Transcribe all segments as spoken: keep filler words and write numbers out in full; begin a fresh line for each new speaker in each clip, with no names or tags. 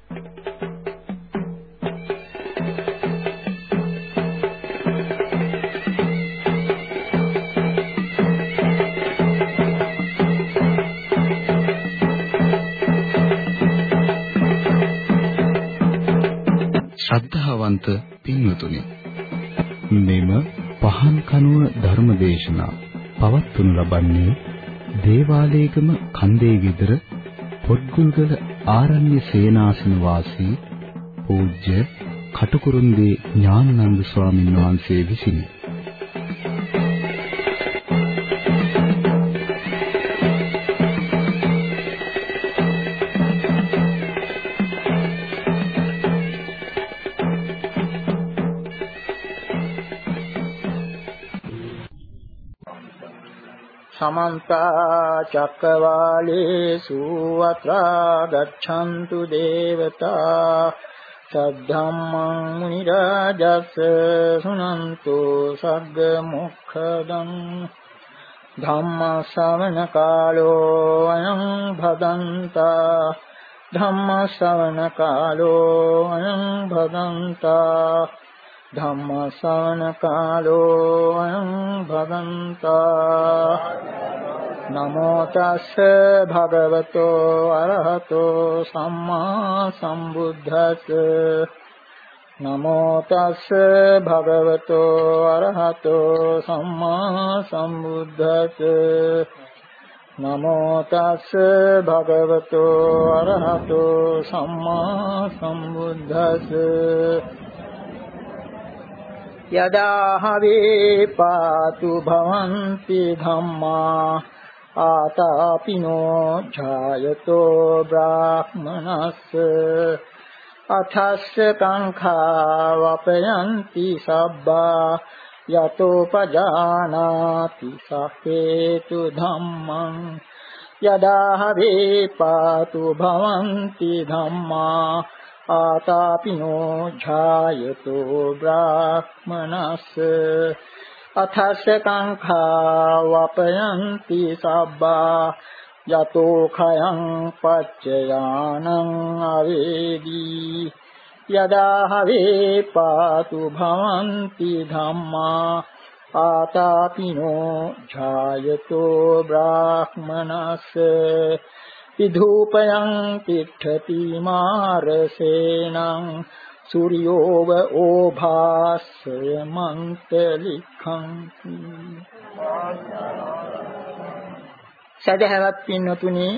ශ්‍රද්ධාවන්ත පින්වතුනි, මෙම පහන් කනුව ධර්මදේශනා පවත්වනු ලබන්නේ දේවාලේගම කන්දේ විදර පොත්ගුල්ගල ආරණ්‍ය සේනාසන වාසී පූජ්‍ය කටුකුරුන්දී ඥානানন্দ ස්වාමීන් වහන්සේ විසිනි.
समन्त चक्रवालेषु अत्र गच्छन्तु देवता सद्धम्मं मुनिराजस्य शृण्वन्तु सद्मुखदं धम्मश्रवणकालो अयं भदन्ता धम्मश्रवणकालो अयं भदन्ता धम्मश्रवणकालो अयं भदन्ता नमो तस्से भगवतो अरहतो सम्मा सम्बुद्धस्से नमो तस्से भगवतो अरहतो सम्मा सम्बुद्धस्से नमो तस्से भगवतो अरहतो सम्मा सम्बुद्धस्से यदा हवे पातु भवन्ति धम्मा आतापिनो जायतो ब्राह्मणस्य अथस्य काङ्खा वपयन्ति सब्बा यतोपजानाति सहेतु धम्मं यदा हवे पातु भवन्ति धम्मा आतापिनो जायतो ब्राह्मणस्य अथस्य काङ्खा वपयन्ति सब्बा यतो खयं पच्ययानං अवेदी यदा हवे पातु भवन्ति धम्मा आतापिनो जायतो ब्राह्मणस्य विधूपयं तिष्ठति मारसेनं सूर्योव ओभासयमन्तलिखं සදහවත් පින්වතුනි,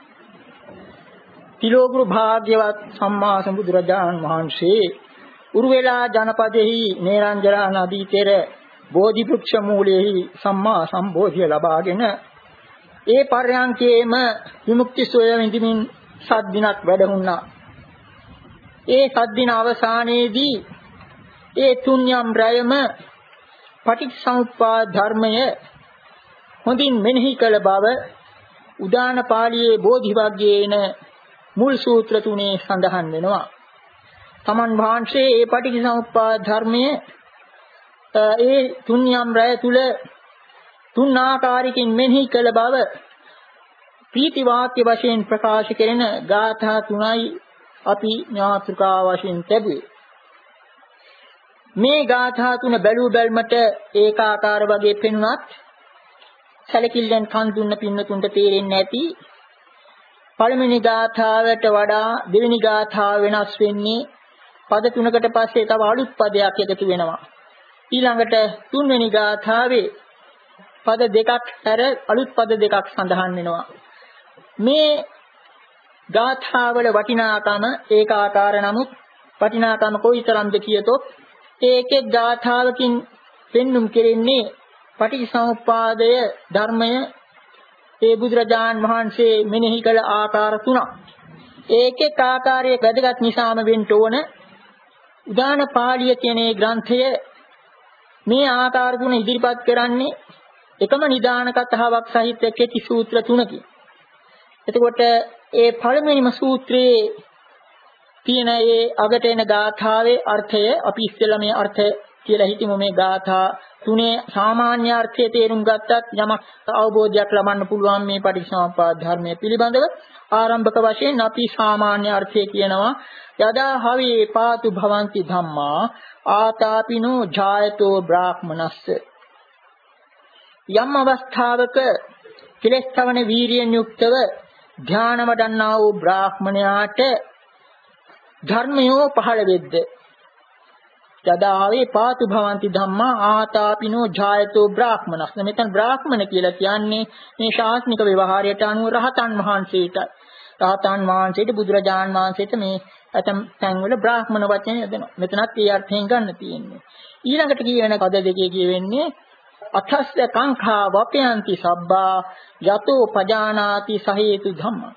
තිලෝගුරු භාග්‍යවත් සම්මා සම්බුදුරජාණන් වහන්සේ උරුවෙලා ජනපදෙහි නේරංජලා නදී තෙර බෝධි වෘක්ෂ මූලෙහි සම්මා සම්බෝධිය ලබාගෙන ඒ පර්යන්කේම විමුක්ති සෝය විඳින්මින් සත් දිනක් වැඩහුණා. ඒ සත් දින අවසානයේදී ඒ තුන්යම් රයම පටිච්චසමුප්පාද ධර්මය හොඳින් මෙනෙහි කළ බව උදාන පාළියේ බෝධි වර්ගයේන මුල් සූත්‍ර තුනේ සඳහන් වෙනවා. තමන් වහන්සේ ඒ පටිච්චසමුප්පාද ධර්මයේ ඒ තුන්යම් රය තුල තුන් ආකාරයකින් මෙනෙහි කළ බව ප්‍රීති වාක්‍ය වශයෙන් ප්‍රකාශ කෙරෙන ගාථා තුනයි අපි ඥාතෘකා වශයෙන් ලැබුවේ. මේ ගාථා තුන බැලූ බැල්මට ඒකාකාර වගේ පෙනුනත් සැලකිල්ලෙන් කන් දුන්න පින්නතුන්ට තේරෙන්නේ නැති පළවෙනි ගාථාවට වඩා දෙවෙනි ගාථාව වෙනස් වෙන්නේ පද තුනකට පස්සේ තව අලුත් පදයක් එකතු වෙනවා. ඊළඟට තුන්වෙනි ගාථාවේ පද දෙකක් හැර අලුත් පද දෙකක් සඳහන් වෙනවා. මේ ගාථාවල වටිනාකම ඒකාකාර නමුත් වටිනාකම කොයිතරම්ද කියතොත් ඒක එක් ගාථාවකින් පෙන්눔 කෙරෙන්නේ පටිච්චසමුප්පාදය ධර්මය ඒ බුදුරජාන් වහන්සේ මෙනෙහි කළ ආකාර තුනක්. ඒක එක් ආකාරයක වැදගත් නිසාම වෙන්න ඕන. උදාන පාළිය කියන මේ ග්‍රන්ථය මේ ආකාර තුන ඉදිරිපත් කරන්නේ එකම නිදාන කතාවක් සහිත කෙටි සූත්‍ර තුනකින්. එතකොට ඒ පළවෙනිම සූත්‍රයේ තියෙන ඒ අගට එන ගාථාවේ අර්ථය අපි ඉස්සෙල්ලා මේ අර්ථ කියලා හිතමු මේ ගාථා තුනේ සාමාන්‍ය අර්ථය තේරුම් ගත්තත් යමක් අවබෝධයක් ලබන්න පුළුවන් මේ පටිච්චසමුප්පාද ධර්මයේ පිළිබඳව. ආරම්භක වශයෙන් අපි සාමාන්‍ය අර්ථය කියනවා යදා හවේ පාතු භවಂತಿ ධම්මා ආතාපිනෝ ජායතෝ බ්‍රාහ්මනස්ස. යම් අවස්ථාවක කෙලෙස් තවන වීරියෙන් යුක්තව ධානය වඩන්නා වූ බ්‍රාහ්මණයාට ධර්මයෝ පහළ වෙද්ද යදාවේ පාතු භවಂತಿ ධම්මා ආතාපිනෝ ජායතෝ බ්‍රාහ්මනස්ස. මෙතන බ්‍රාහ්මණ කියලා කියන්නේ මේ ශාස්ත්‍රික ව්‍යවහාරයට අනුව රහතන් වහන්සේට රහතන් වහන්සේට බුදුරජාන් වහන්සේට මේ ඇතම් තැන්වල බ්‍රාහ්මණ වචනය යදෙනවා. මෙතනත් ඒ අර්ථයෙන් ගන්න තියෙන්නේ. ඊළඟට කියන පද දෙකේ කියවෙන්නේ අතස්ස කංඛා වපයන්ති සබ්බා යතෝ පජානාති සහේතු ධම්ම.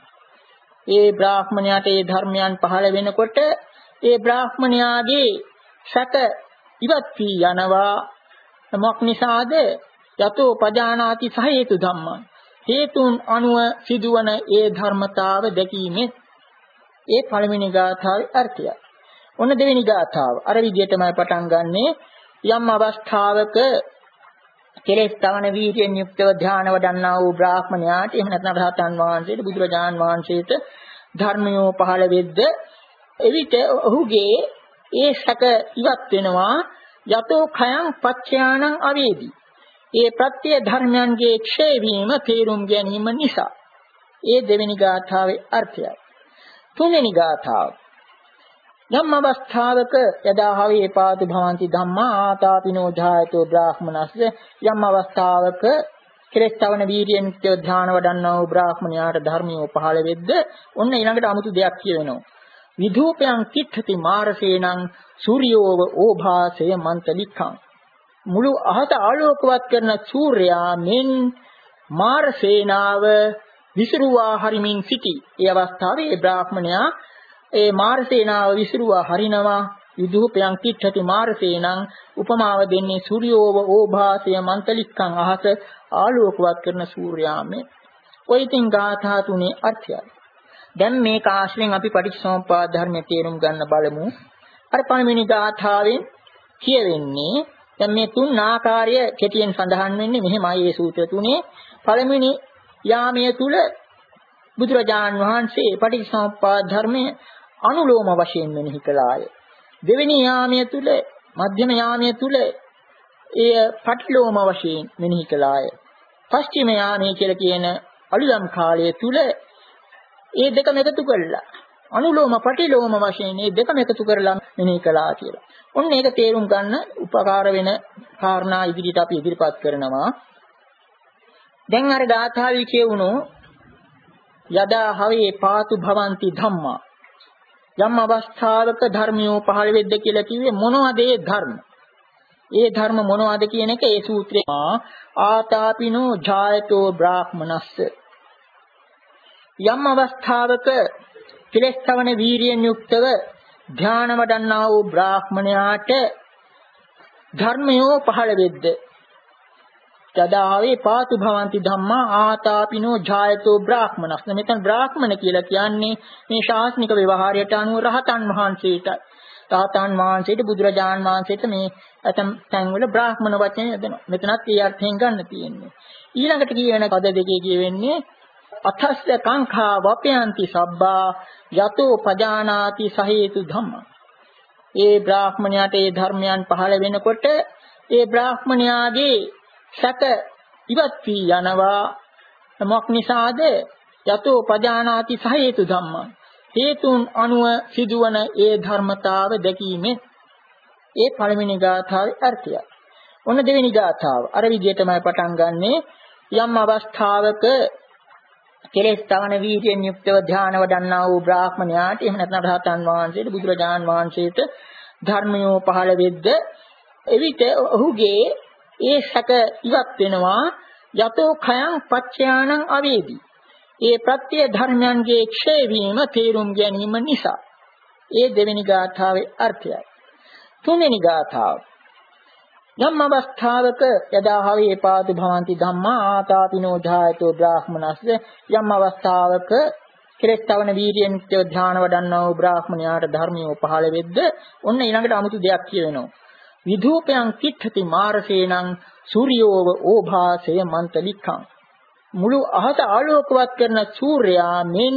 ඒ බ්‍රාහ්මණයාට ඒ ධර්මයන් පහළ වෙනකොට ඒ බ්‍රාහ්මණයාගේ සැක ඉවත් වී යනවා. මොක් නිසාද? යතෝ පජානාති සහේතු ධම්ම. හේතුන් අනුව සිදුවන ඒ ධර්මතාව දැකීමේ ඒ පළවෙනි ගාථාවේ අර්ථය. ඔන්න දෙවෙනි ගාථාව. අර විදිහටමයි පටන් ගන්නෙ. යම් අවස්ථාවක කෙලෙස් තවන වීර්යයෙන් යුක්තව ධානය වඩන්නා වූ බ්‍රාහ්මණයාට එහෙම නැත්නම් රහතන් වහන්සේට බුදුරජාන් වහන්සේට ධර්මයෝ පහළ වෙද්ද එවිට ඔහුගේ ඒ සැක ඉවත් වෙනවා. යතෝ khයං පච්චයානං අවේදී. ඒ ප්‍රත්‍ය ධර්මයන්ගේ ක්ෂය වීම තේරුම් ගැනීම නිසා. ඒ දෙවෙනි ගාථාවේ අර්ථයයි. තුන්වෙනි ගාථාව. යම් අවස්ථාවක යදා හවේ පාතු භවಂತಿ ධම්මා ආතාපිනෝ ජායතෝ බ්‍රාහ්මනස්ස. යම් අවස්ථාවක කෙලෙස් තවන වීර්යයෙන් ධානය වඩන්නා වූ බ්‍රාහ්මණයාට ධර්මියෝ පහළ වෙද්ද ඔන්න ඊළඟට 아무තු දෙයක් කියවෙනවා. විධූපයන් කිච්ඡති මාරසේනං සූර්යෝව ඕභාසය මන්තලික්ඛං. මුළු අහස ආලෝකවත් කරන සූර්යයා මෙන් මාරසේනාව විසිරුවා හරිමින් සිටි. ඒ අවස්ථාවේ ඒ බ්‍රාහ්මණයා ඒ මාරසේනාව විසිරුවා හරිනවා. විධූපයන් කිච්ඡති මාරසේනං උපමාව දෙන්නේ සූර්යෝව ඕභාසය මන්තලික්ඛං අහස ආලෝකවත් කරන සූර්යයා මෙන්. ඔය ඉතින් ගාථා තුනේ අර්ථයයි. දැන් මේක ආශ්‍රයෙන් අපි පටිච්චසමුප්පාද ධර්මයේ තේරුම් ගන්න බලමු. අර පළවෙනි ගාථාවෙන් කියවෙන්නේ දැන් මේ තුන් ආකාරය කෙටියෙන් සඳහන් වෙන්නේ මෙහෙමයි. මේ සූත්‍ර තුනේ පළවෙනි යාමයේ තුල බුදුරජාන් වහන්සේ පටිච්චසමුප්පාද ධර්මයේ අනුලෝම වශයෙන් මෙනෙහි කළාය. දෙවෙනි යාමයේ තුල මධ්‍යම යාමයේ තුල එය පටිලෝම වශයෙන් මෙනෙහි කළාය. පස්චිම යාමයේ කියලා කියන අලුයම් කාලයේ තුල ඒ දෙකම එකතු කරලා අනුලෝම පටිලෝම වශයෙන් මේ දෙකම එකතු කරලා මෙනෙහි කළා කියලා. ඔන්න ඒක තේරුම් ගන්න උපකාර වෙන කාරණා ඉදිරියට අපි ඉදිරිපත් කරනවා. දැන් අර ගාථාවේ කියවුණු යදා හවේ පාතු භවಂತಿ ධම්මා. යම් අවස්ථාවක ධර්මියෝ පහළ වෙද්ද කියලා කිව්වේ මොනවද ඒ ධර්ම? ඒ ධර්ම මොනවද කියන එක ඒ සූත්‍රයේ ආතාපිනෝ ජායතෝ බ්‍රාහ්මනස්ස. යම් අවස්ථාවක කෙලෙස් තවන වීරියෙන් යුක්තව ධානය වඩන්නා වූ බ්‍රාහ්මණයාට ධර්මයෝ පහළ වෙද්ද යදාවේ පාතු භවಂತಿ ධම්මා ආතාපිනෝ ජායතෝ බ්‍රාහ්මනස්ස. මෙතන බ්‍රාහ්මණ කියලා කියන්නේ මේ ශාස්ත්‍රික ව්‍යවහාරයට අනුව රහතන් වහන්සේට රහතන් වහන්සේට බුදුරජාන් වහන්සේට මේ ඇතම් තැන්වල බ්‍රාහ්මණ වචනය යදෙනවා. මෙතනත් ඒ අර්ථයෙන් ගන්න තියෙන්නේ. ඊළඟට කියවෙන පද දෙකේ කියවෙන්නේ අතස්ස කංඛා වපයන්ති සබ්බා යතෝ පජානාති සහේතු ධම්ම. ඒ බ්‍රාහ්මණයාට ඒ ධර්මයන් පහළ වෙනකොට ඒ බ්‍රාහ්මණයාගේ සැක ඉවත් වී යනවා. මොක් නිසාද? යතෝ පජානාති සහේතු ධම්ම. හේතුන් අනුව සිදුවන ඒ ධර්මතාව දැකීමේ ඒ පළවෙනි ගාථාවේ අර්ථයයි. ඔන්න දෙවෙනි ගාථාව. අර විදිහටමයි පටන් ගන්නෙ. යම් අවස්ථාවක කෙලෙස් තවන වීර්යයෙන් යුක්තව ධානය වඩන්නා වූ බ්‍රාහ්මණයාට එහෙම නැත්නම් රහතන් වහන්සේට බුදුරජාන් වහන්සේට ධර්මයෝ පහළ වෙද්ද එවිට ඔහුගේ ඒ සැක ඉවත් වෙනවා. යතෝ khයං පච්චයානං අවේදී. ඒ ප්‍රත්‍ය ධර්මයන්ගේ ක්ෂය වීම තේරුම් ගැනීම නිසා. ඒ දෙවෙනි ගාථාවේ අර්ථයයි. තුන්වෙනි ගාථාව. යම් අවස්ථාවක යදා හවේ පාතු භවಂತಿ ධම්මා ආතාපිනෝ ජායතෝ බ්‍රාහ්මනස්ස. යම් අවස්ථාවක කෙලෙස් තවන වීර්යයෙන් ධානය වඩන්නා වූ බ්‍රාහ්මණයාට ධර්මියෝ පහළ වෙද්ද ඔන්න ඊළඟට 아무තු දෙයක් කියවෙනවා. විධූපයන් කිට්ඨති මාරසේනං සූර්යෝව ඕභාසය මන්තලික්ඛං මුළු අහස ආලෝකවත් කරන සූර්යයා මෙන්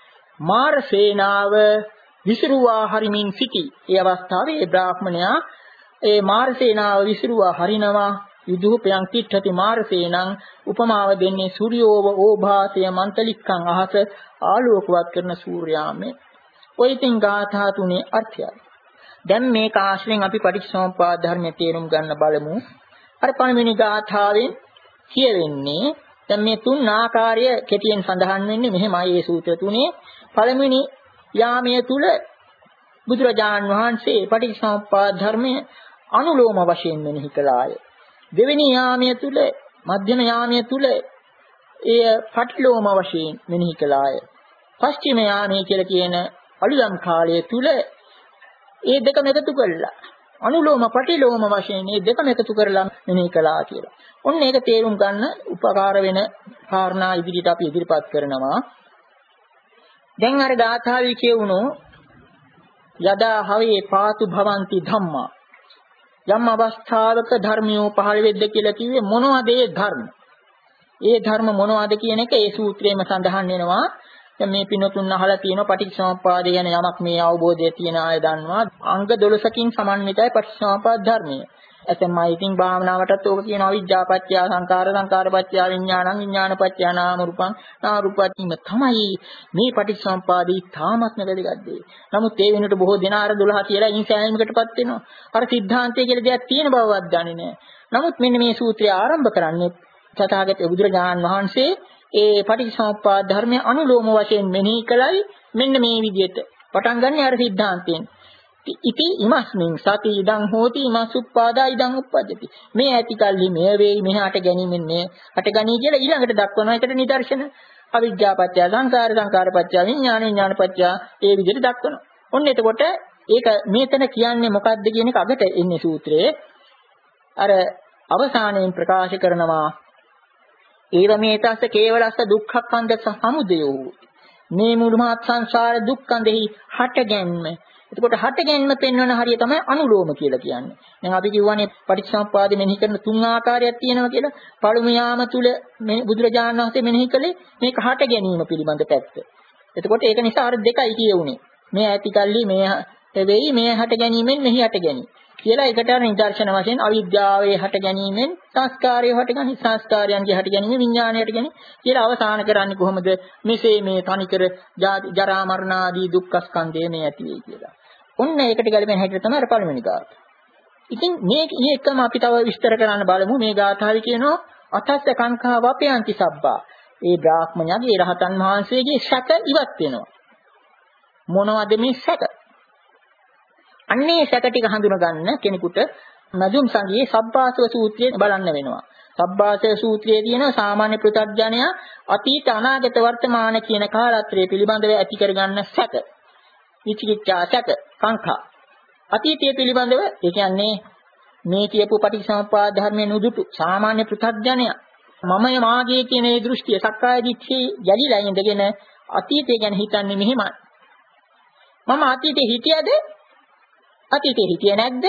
මාරසේනාව විසිරුවා හරිමින් සිටි. ඒ අවස්ථාවේ ඒ බ්‍රාහ්මණයා ඒ මාරසේනාව විසිරුවා හරිනවා. විධූපයන් කිට්ඨති මාරසේනං උපමාව දෙන්නේ සූර්යෝව ඕභාසය මන්තලික්ඛං අහස ආලෝකවත් කරන සූර්යාමේ. ඔය ඉතින් ගාථා තුනේ අර්ථයයි. දැන් මේක ආශ්‍රයෙන් අපි පටිච්චසමුප්පාද ධර්මයේ තේරුම් ගන්න බලමු. අර පළවෙනි ගාථාවෙන් කියවෙන්නේ දැන් මේ තුන් ආකාරය කෙටියෙන් සඳහන් වෙන්නේ මෙහෙමයි මේ සූත්‍ර තුනේ. පළවෙනි යාමයේ තුල බුදුරජාන් වහන්සේ පටිච්චසමුප්පාද ධර්මයේ අනුලෝම වශයෙන් මෙනෙහි කළාය. දෙවෙනි යාමයේ තුල මධ්‍යම යාමයේ තුල එය පටිලෝම වශයෙන් මෙනෙහි කළාය. පස්චිම යාමයේ කියලා කියන අලුයම් කාලයේ තුල ඒ දෙකම එකතු කරලා අනුලෝම පටිලෝම වශයෙන් මේ දෙකම එකතු කරලා මෙනෙහි කළා කියලා. ඔන්න ඒක තේරුම් ගන්න උපකාර වෙන කාරණා ඉදිරියට අපි ඉදිරිපත් කරනවා. දැන් අර ගාථාවේ කියවුණු යදා හවේ පාතු භවಂತಿ ධම්මා යම් අවස්ථාවක ධර්මියෝ පහළ වෙද්ද කියලා කිව්වේ මොනවද ඒ ධර්ම? ඒ ධර්ම මොනවද කියන එක ඒ සූත්‍රයේම සඳහන් වෙනවා. දැන් මේ පිනතුන් අහලා තියෙනවා පටිච්චසමුප්පාදය ගැන යමක් මේ අවබෝධය තියෙන අය දන්නවා. අංග දොළොසකින් සමන්විතයි පටිච්චසමුප්පාද ධර්මය. එතෙන්මයි ඉතින් භාවනාවටත් ඕක කියනවා අවිජ්ජාපච්චය සංකාර සංකාරපච්චය විඥානං විඥානපච්චය නාම රූපං නාම රූපච්චයම තමයි මේ පටිච්චසමුප්පාදේ තාමත්ම වැදගත් දේ. නමුත් ඒ වෙනකොට බොහෝ දෙනා අර දොළහ කියලා ඉන්සෑයීමකටපත් වෙනවා. අර සිද්ධාන්තය කියලා දෙයක් තියෙන බවවත් දන්නේ නැහැ. නමුත් මෙන්න මේ සූත්‍රය ආරම්භ කරන්නේ තථාගත බුදුරජාණන් වහන්සේ ඒ පටිච්චසමුප්පාද ධර්මයේ අනුලෝම වශයෙන් මෙනෙහි කළයි මෙන්න මේ විදිහට පටන් ගන්න අර සිද්ධාන්තයෙන්. ඉති ඉමස්මින් සති ඉදං හෝති ඉමස්සුප්පාදා ඉදං උප්පජ්ජති. මේ ඇති කල්හි මේ වේයි මෙහාට ගැනීමෙන් මේ හට ගනී කියලා ඊළඟට දක්වනවා. ඒකට නිදර්ශන අවිජ්ජාපච්චය සංකාර සංකාරපච්චය විඥාන විඥානපච්චය ඒ විදිහට දක්වනවා. ඔන්න එතකොට ඒක මේතන කියන්නේ මොකක්ද කියන එක අගට එන්නේ සූත්‍රයේ. අර අවසානයෙන් ප්‍රකාශ කරනවා ඒව මේතස්ස කේවලස්ස දුක්ඛක්ඛන්ද සමුදයෝ මේ මුළු මහත් සංසාර දුක්ඛන්දෙහි හටගැන්ම. එතකොට හටගැන්ම පෙන්වන හරිය තමයි අනුලෝම කියලා කියන්නේ. දැන් අපි කියවනේ පටිච්චසමුප්පාද මෙනෙහි කරන තුන් ආකාරයක් තියෙනවා කියලා. පළමු යාම තුල මේ බුදුරජාණන් වහන්සේ මෙනෙහි කළේ මේක හට ගැනීම පිළිබඳ පැත්ත. එතකොට ඒක නිසා අර දෙකයි කියුනේ. මේ ඇති කල්ලි මේ වෙයි මේ හට ගැනීමෙන් මෙහි හට ගැනීම. කියලා ඒකට අර නිදර්ශන වශයෙන් අවිද්‍යාවේ හට ගැනීමෙන් සංස්කාරය හට ගැනීම සංස්කාරයන්ගේ හට ගැනීම විඥාණයට ගැනීම කියලා අවසාන කරන්නේ කොහොමද? මෙසේ මේ තනිකර ජරා මරණ ආදී දුක්ඛ ස්කන්ධය මේ ඇති වෙයි කියලා. ඔන්න ඒකට ගැලපෙන හැටියට තමයි අර පළවෙනි ගාථා. ඉතින් මේ එකම අපි තව විස්තර කරන්න බලමු. මේ ගාථාවේ කියනවා අතස්ස කංකා වපයන්ති සබ්බා. ඒ බ්‍රාහ්මණයාගේ රහතන් වහන්සේගේ සැක ඉවත් වෙනවා. මොනවද මේ සැක? අන්නේ සැක ටික හඳුනා ගන්න කෙනෙකුට නජුම් සංගයේ සබ්බාසව සූත්‍රය බලන්න වෙනවා. සබ්බාසව සූත්‍රයේ තියෙන සාමාන්‍ය පෘථග්ජනයා අතීත අනාගත වර්තමාන කියන කාලත්‍රය පිළිබඳව ඇති කරගන්න සැක. විචිකිච්ඡා සැක සංඛා අතීතය පිළිබඳව ඒ කියන්නේ මේ කියපු පටිච්චසමුප්පාද ධර්මයේ නුදුටු සාමාන්‍ය පෘථග්ජනයා මමය මාගේ කියන ඒ දෘෂ්ටිය සක්කාය දිට්ඨිය යලිලා ඉඳගෙන අතීතය ගැන හිතන්නේ මෙහෙමයි. මම අතීතේ හිටියද? අතීතේ හිටියේ නැද්ද?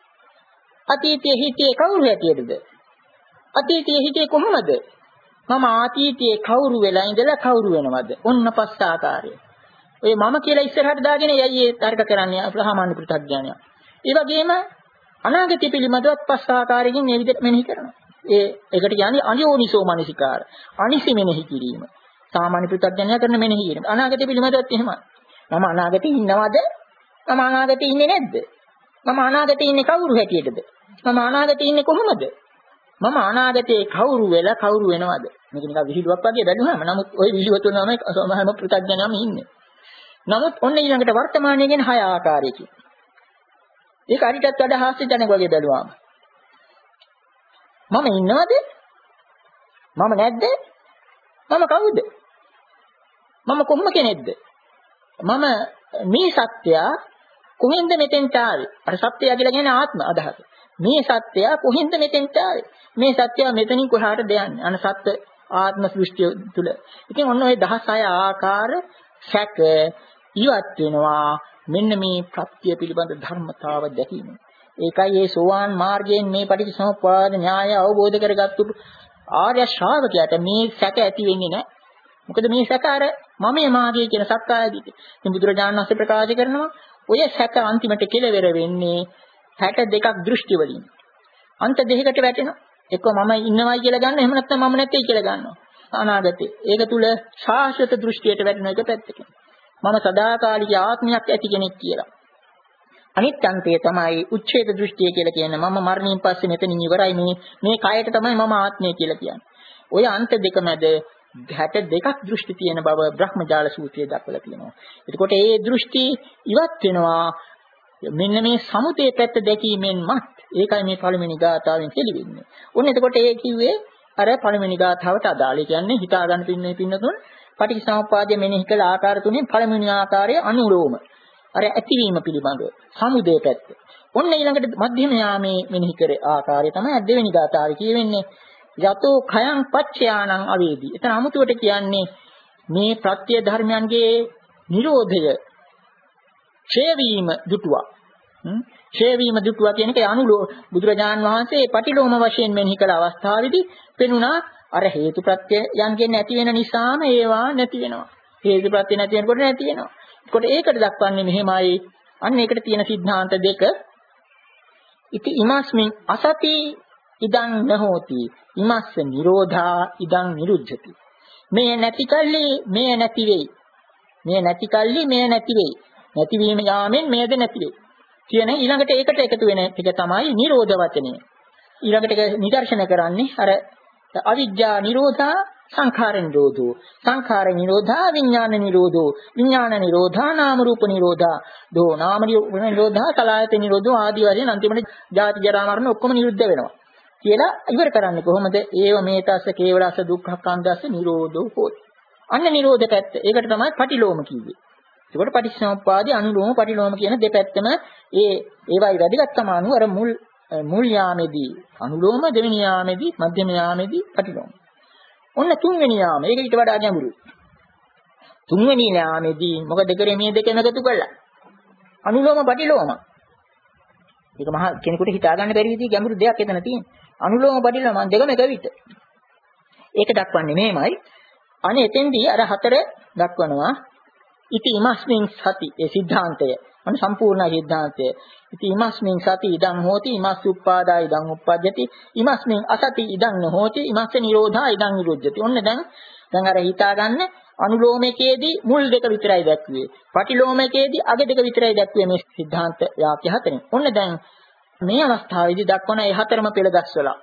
අතීතයේ හිටියේ කවුරු හැටියටද? අතීතයේ හිටියේ කොහොමද? මම අතීතයේ කවුරු වෙලා ඉඳලා කවුරු වෙනවද? ඔන්න පස් ආකාරය. ඔය මම කියලා ඉස්සරහට දාගෙන යයි ඒ තර්ක කරන්නේ සාමාන්‍ය පෘථග්ජනයා. ඒ වගේම අනාගතය පිළිබඳව පස් ආකාරයකින් මේ විදිහට මෙනෙහි කරනවා. ඒ ඒකට කියන්නේ අනියෝනිසෝ මනසිකාර. අනිසි මෙනෙහි කිරීම. සාමාන්‍ය පෘථග්ජනයා කරන මෙනෙහි කිරීම. අනාගතය පිළිබඳවත් එහෙමයි. මම අනාගතේ ඉන්නවද? මම අනාගතේ ඉන්නේ නැද්ද? මම අනාගතේ ඉන්නේ කවුරු හැටියටද? මම අනාගතේ ඉන්නේ කොහොමද? මම අනාගතේ කවුරු වෙලා කවුරු වෙනවද? මේක නිකන් විහිළුවක් වගේ බැලුවාම නමුත් ওই විහිළුව තුනම සමහරම පෘථග්ජනයාම ඉන්නේ. නමුත් ඔන්න ඊළඟට වර්තමානයේ ගැන හය ආකාරයකින්. ඒක අරිටත් වඩා හාස්‍යජනක වගේ බැලුවාම. මම ඉන්නවද? මම නැද්ද? මම කවුද? මම කොහොම කෙනෙක්ද? මම මේ සත්‍යය කොහෙන්ද මෙතෙන්ට ආවේ? අර සත්‍යය කියලා කියන්නේ ආත්ම අදහස. මේ සත්‍යය කොහෙන්ද මෙතෙන්ට ආවේ? මේ සත්‍යය මෙතනින් කොහාටද යන්නේ? අන සත්‍ය ආත්ම සෘෂ්ටිය තුල. ඉතින් ඔන්න ඔය දහස් හය ආකාර සැක ඉවත් වෙනවා මෙන්න මේ ප්‍රත්‍ය පිළිබඳ ධර්මතාව දැකීම. ඒකයි මේ සෝවාන් මාර්ගයෙන් මේ පටිච්චසමුප්පාද න්‍යාය අවබෝධ කරගත්තු ආර්ය ශ්‍රාවකයාට මේ සැක ඇති වෙන්නේ නැහැ. මොකද මේ සැක අර මමයේ මාගේ කියන සක්කාය දිට්ඨිය. ඉතින් බුදුරජාණන් වහන්සේ ප්‍රකාශ කරනවා ඔය සැක අන්තිමට කෙලවර වෙන්නේ හැට දෙකක් දෘෂ්ටි වලින්. අන්ත දෙකකට වැටෙනවා. එක්ක මම ඉන්නවයි කියලා ගන්න, එහෙම නැත්නම් මම නැtei කියලා ගන්නවා. අනාගතේ. ඒක තුල ශාශ්වත දෘෂ්ටියට වැටෙන එක පැත්තකින්. මම සදාකාලික ආත්මයක් ඇති කෙනෙක් කියලා. අනිත් අන්තය තමයි උච්ඡේද දෘෂ්ටිය කියලා කියන්නේ. මම මරණයෙන් පස්සේ මෙතනින් ඉවරයි, මේ මේ කයට තමයි මම ආත්මය කියලා කියන්නේ. ওই අන්ත දෙක මැද හැට දෙකක් දෘෂ්ටි තියෙන බව බ්‍රහ්මජාල සූත්‍රයේ දක්වලා තියෙනවා. එතකොට මේ දෘෂ්ටි ඉවත් වෙනවා මෙන්න මේ සමුදේ පැත්ත දැකීමෙන්මත්. ඒකයි මේ පළවෙනි ගාථාවෙන් කෙලිවෙන්නේ. ඔන්න එතකොට ඒ කිව්වේ අර පළවෙනි ගාථාවට අදාළ. ඒ කියන්නේ හිතා ගන්න පින්නේ පින්නතුන් පටිච්චසමුප්පාදයේ මෙනෙහි කළ ආකාර තුනෙන් පළවෙනි ආකාරය අනුලෝම. අර ඇතිවීම පිළිබඳව සමුදේ පැත්ත. ඔන්න ඊළඟට මධ්‍යම යාමේ මෙනෙහි කර ආකාරය තමයි දෙවෙනි ගාථාවේ කියවෙන්නේ. යතෝ khයං පච්චයානං අවේදී. එතන අමුතුවට කියන්නේ මේ ප්‍රත්‍ය ධර්මයන්ගේ නිරෝධය ඡේ වීම දුටුවා. ඡේ වීම දුටුවා කියන එක අනුලෝ බුදුරජාන් වහන්සේ පටිලෝම වශයෙන් මෙනෙහි කළ අවස්ථාවේදී පෙනුණා අර හේතු ප්‍රත්‍යයන්ගෙන් නැති වෙන නිසාම ඒවා නැති වෙනවා. හේතු ප්‍රත්‍ය නැති වෙනකොට නැති වෙනවා. ඒකට ඒකට දක්වන්නේ මෙහෙමයි. අන්න ඒකට තියෙන સિદ્ધාන්ත දෙක. ඉති ඉමස්මින් අසති ඉදං නහෝති ඉමස්ස නිරෝධා ඉදං නිරුද්ධති. මේ නැති කල්ලි මේ නැති වෙයි. මේ නැති කල්ලි මේ නැති වෙයි. නැතිවීම යාමෙන් මේද නැති වෙයි. කියන ඊළඟට ඒකට එකතු වෙන එක තමයි නිරෝධ වචනය. ඊළඟට ඒක නිදර්ශන කරන්නේ අර අවිජ්ජා නිරෝධා සංඛාර නිරෝධෝ. සංඛාර නිරෝධා විඥාන නිරෝධෝ. විඥාන නිරෝධා නාම රූප නිරෝධා. දෝ නාම රූප නිරෝධා සලආයත නිරෝධෝ ආදී වශයෙන් අන්තිමට ජාති ජරා මරණ ඔක්කොම නිරුද්ධ වෙනවා. කියලා ඉවර කරන්නේ කොහොමද? ඒව මේතස්ස කේවලස්ස දුක්ඛක්ඛන්දස්ස නිරෝධෝ හෝති. අන්න නිරෝධ පැත්ත. ඒකට තමයි පටිලෝම කිව්වේ. ඒකට පටිච්චසමුප්පාදේ අනුලෝම පටිලෝම කියන දෙපැත්තම ඒ ඒවයි වැඩිගත්කම අනුව අර මුල් මුල් යාමේදී අනුලෝම, දෙවෙනි යාමේදී මධ්‍යම යාමේදී පටිලෝම. ඔන්න තුන්වෙනි යාම. ඒක ඊට වඩා ගැඹුරුයි. තුන්වෙනි යාමේදී මොකද කරේ මේ දෙකම එකතු කළා? අනුලෝම පටිලෝම. ඒක මහා කෙනෙකුට හිතා ගන්න බැරි විදිහේ ගැඹුරු දෙයක් එතන තියෙනවා. අනුලෝම පටිලෝම මම දෙකම එක විට. ඒක දක්වන්නේ මෙහෙමයි. අනේ එතෙන්දී අර හතර දක්වනවා. ඉති ඉමස්මින් සති ඒ સિદ્ધාන්තය. අන්න සම්පූර්ණ સિદ્ધාන්තය. ඉති ඉමස්මින් සති ඉදං හෝති ඉමස් උප්පාදා ඉදං උප්පජ්ජති ඉමස්මින් අසති ඉදං නොහෝති ඉමස්ස නිරෝධා ඉදං නිරුද්ධති. ඔන්න දැන් දැන් අර හිතා ගන්න අනුලෝමකයේදී මුල් දෙක විතරයි දැක්ුවේ. පටිලෝමකයේදී අග දෙක විතරයි දැක්ුවේ මේ સિદ્ધාන්ත වාක්‍ය හතරෙන්. ඔන්න දැන් මේ අවස්ථාවේදී දක්වන ඒ හතරම පෙළ දැස්වලා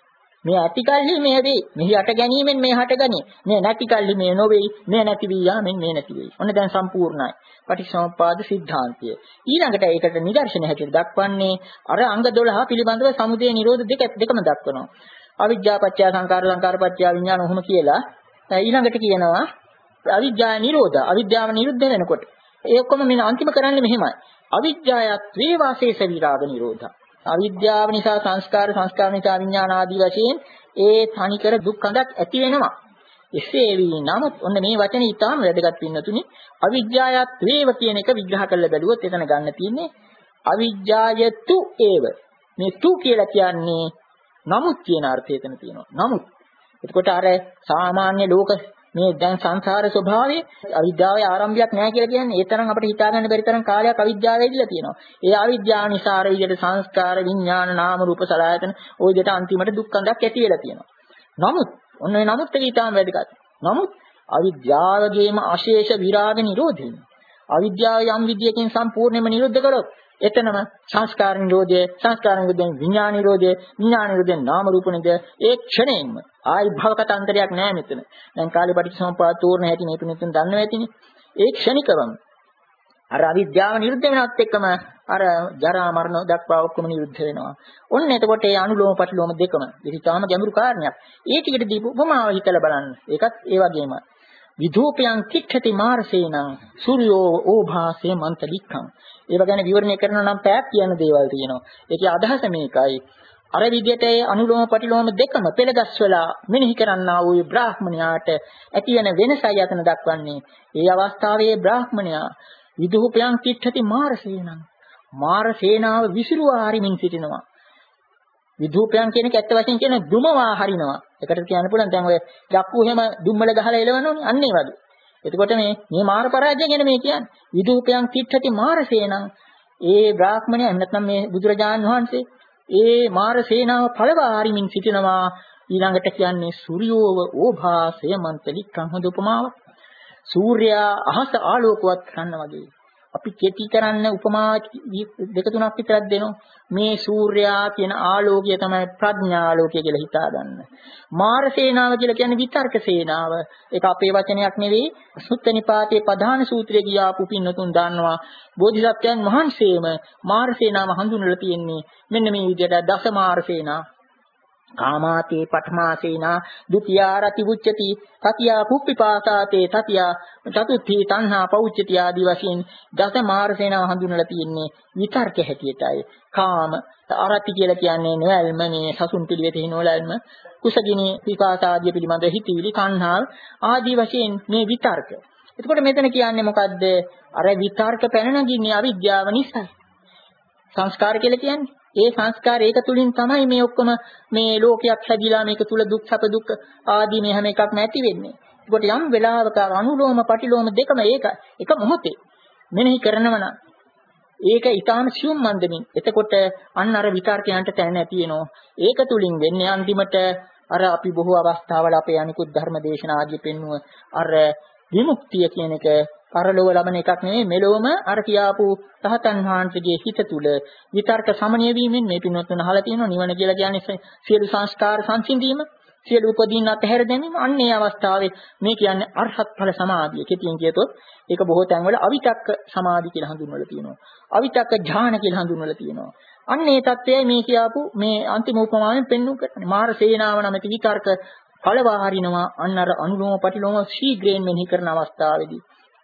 මේ ඇතිකල්හි මේ වේ. මෙහි අට ගැනීමෙන් මේ හට ගනී. මේ නැතිකල්හි මේ නොවේ. මේ නැති වී යාමෙන් මේ නැති වෙයි. ඔන්න දැන් සම්පූර්ණයි. පටිච්චසමුප්පාද સિદ્ધාන්තය. ඊළඟට ඒකට නිදර්ශන හැටියට දක්වන්නේ අර අංග දොළහ පිළිබඳව සමුදය නිරෝධ දෙක දෙකම දක්වනවා. අවිජ්ජා පත්‍ය සංකාර සංකාර පත්‍ය විඥාන ඔහොම කියලා. ඊළඟට කියනවා අවිජ්ජා නිරෝධ. අවිද්‍යාව නිරුද්ධ වෙනකොට ඒ ඔක්කොම මෙන්න අන්තිම කරන්නේ මෙහෙමයි. අවිජ්ජායත් වේ වාසේස විරාග නිරෝධ. අවිද්‍යාව නිසා සංස්කාර සංස්කාර නිසා විඥාන ආදී වශයෙන් ඒ තනිකර දුක් හඳක් ඇති වෙනවා. එසේ වී නමුත් ඔන්න මේ වචනේ ඊටාම වැදගත් පින්නතුනි. අවිද්‍යායත් වේව කියන එක විග්‍රහ කරලා බැලුවොත් එතන ගන්න තියෙන්නේ අවිද්‍යායතු ඒව. මේ තු කියලා කියන්නේ නමුත් කියන අර්ථය එතන තියෙනවා. නමුත් එතකොට අර සාමාන්‍ය ලෝක මේ දැන් සංසාර ස්වභාවයේ අවිද්‍යාවේ ආරම්භයක් නැහැ කියලා කියන්නේ ඒ තරම් අපිට හිතා ගන්න බැරි තරම් කාලයක් අවිද්‍යාව ඇවිල්ලා තියෙනවා. ඒ අවිද්‍යාව නිසා අර විදිහට සංස්කාර විඥාන නාම රූප සලආයතන ওই දෙයට අන්තිමට දුක්ඛන්දක් ඇති වෙලා තියෙනවා. නමුත් ඔන්න ඒ නමුත් එක ඊටාම වැදගත්. නමුත් අවිද්‍යාවගේම අශේෂ විරාග නිරෝධය. අවිද්‍යාව යම් විදියකින් සම්පූර්ණයෙන්ම නිරුද්ධ කරොත් එතනම සංස්කාර නිරෝධය, සංස්කාර නිරෝධයෙන් විඥාන නිරෝධය, විඥාන නිරෝධයෙන් නාම රූප නිරෝධය ඒ ක්ෂණයෙන්ම ආයි භවකතාන්තරයක් නැහැ මෙතන. දැන් කාලේ පටිච්චසමුප්පාද තෝරන හැටි මේ තුනෙන් දන්නව ඇතිනේ. ඒ ක්ෂණිකවම අර අවිද්‍යාව නිරුද්ධ වෙනවත් එක්කම අර ජරා මරණ දක්වා ඔක්කොම නිරුද්ධ වෙනවා. ඔන්න එතකොට ඒ අනුලෝම පටිලෝම දෙකම. ඒක තාම ගැඹුරු කාරණයක්. ඒ ටිකට දීපු උපමාව හිතලා බලන්න. ඒකත් ඒ වගේම විධූපයන් කිච්ඡති මාරසේනං සූර්යෝ ඕභාසේ මන්තලික්ඛං. ඒව ගැන විවරණය කරනවා නම් පැයක් කියන දේවල් තියෙනවා. ඒකේ අදහස මේකයි. අර විදිහට ඒ අනුලෝම පටිලෝම දෙකම පෙළගස්වලා මෙනෙහි කරන්නා වූ බ්‍රාහ්මණයාට ඇති වෙන වෙනසයි අතන දක්වන්නේ. ඒ අවස්ථාවේ බ්‍රාහ්මණයා විදුහුපයන් කිච්ඡති මාරසේනං මාර සේනාව විසිරුවා හරිමින් සිටිනවා. විදූපයන් කියන එක ඇත්ත වශයෙන් කියන දුමවා හරිනවා. ඒකට කියන්න පුළුවන් දැන් ඔය යක්කු එහෙම දුම්මල ගහලා එලවනෝනේ අන්න ඒ වගේ. එතකොට මේ මේ මාර පරාජය ගැන මේ කියන්නේ විදූපයන් තිට්ඨති මාර සේනං ඒ බ්‍රාහ්මණයා නැත්නම් මේ බුදුරජාණන් වහන්සේ ඒ මාර සේනාව පළවා හරිමින් සිටිනවා. ඊළඟට කියන්නේ සූර්යෝව ඕභාසයමන්ත ලික්කම් හොඳ උපමාවක්. සූර්යයා අහස ආලෝකවත් කරන්න වගේ. අපි කෙටි කරන්න උපමා දෙක තුනක් විතරක් දෙනවා. මේ සූර්යයා කියන ආලෝකය තමයි ප්‍රඥා ආලෝකය කියලා හිතා ගන්න. මාර සේනාව කියලා කියන්නේ විතර්ක සේනාව. ඒක අපේ වචනයක් නෙවෙයි. සුත්ත නිපාතයේ ප්‍රධාන සූත්‍රයේ ගියාපු පින්නතුන් දන්නවා. බෝධිසත්වයන් වහන්සේම මාර සේනාව හඳුන්වලා තියෙන්නේ මෙන්න මේ විදිහට දස මාර සේනා. කාමාතේ පඨමාසේනා ဒ ුතියා රති උච්චති තතියා කුප්පිපාසාතේ තතියා චතුත්ථි තණ්හා පෞච්චති ආදී වශයෙන් දස මාර සේනාව හඳුන්වලා තියෙන්නේ විතර්ක හැටියටයි. කාම ආරති කියලා කියන්නේ නොයල්ම මේ සසුන් පිළිවෙතේ නොයල්ම කුසගිනි විපාස ආදී පිළිබඳ හිතවිලි තණ්හා ආදී වශයෙන් මේ විතර්ක. එතකොට මෙතන කියන්නේ මොකද්ද? අර විතර්ක පැන නගින්නේ අවිද්‍යාව නිසා. සංස්කාර කියලා කියන්නේ ඒ සංස්කාර ඒක තුලින් තමයි මේ ඔක්කොම මේ ලෝකයක් හැදිලා මේක තුල දුක් සැප දුක් ආදී මේ හැම එකක්ම ඇති වෙන්නේ. ඒකට යම් වෙලාවක අනුලෝම පටිලෝම දෙකම ඒක එක මොහොතේ මෙනෙහි කරනව නම් ඒක ඊටාම සියුම් මන්දමින් එතකොට අන්න අර විතර්කයන්ට තැන නැති වෙනවා. ඒක තුලින් වෙන්නේ අන්තිමට අර අපි බොහෝ අවස්ථාවල අපේ අනිකුත් ධර්ම දේශනා ආදී පෙන්නුව අර විමුක්තිය කියන එක පරලෝව ලබන එකක් නෙවෙයි මෙලොවම අර කියාපු රහතන් වහන්සේගේ හිත තුල විතර්ක සමනය වීමෙන් මේ පින්වත්තුන් අහලා තියෙනවා නිවන කියලා කියන්නේ සියලු සංස්කාර සංසිඳීම සියලු උපදීන් අතහැර දැමීම අන්න ඒ අවස්ථාවේ මේ කියන්නේ අරහත් ඵල සමාධිය. කෙටියෙන් කියතොත් ඒක බොහෝ තැන්වල අවිතක්ක සමාධි කියලා හඳුන්වලා තියෙනවා. අවිතක්ක ඥාන කියලා හඳුන්වලා තියෙනවා. අන්න ඒ தත්ත්වයයි මේ කියාපු මේ අන්තිම උපමාවෙන් පෙන්වු කරන්නේ. මාර සේනාව නැමැති විතර්ක පළවා හරිනවා අන්න අර අනුලෝම පටිලෝම ශීඝ්‍රයෙන් මෙහි කරන අවස්ථාවේදී.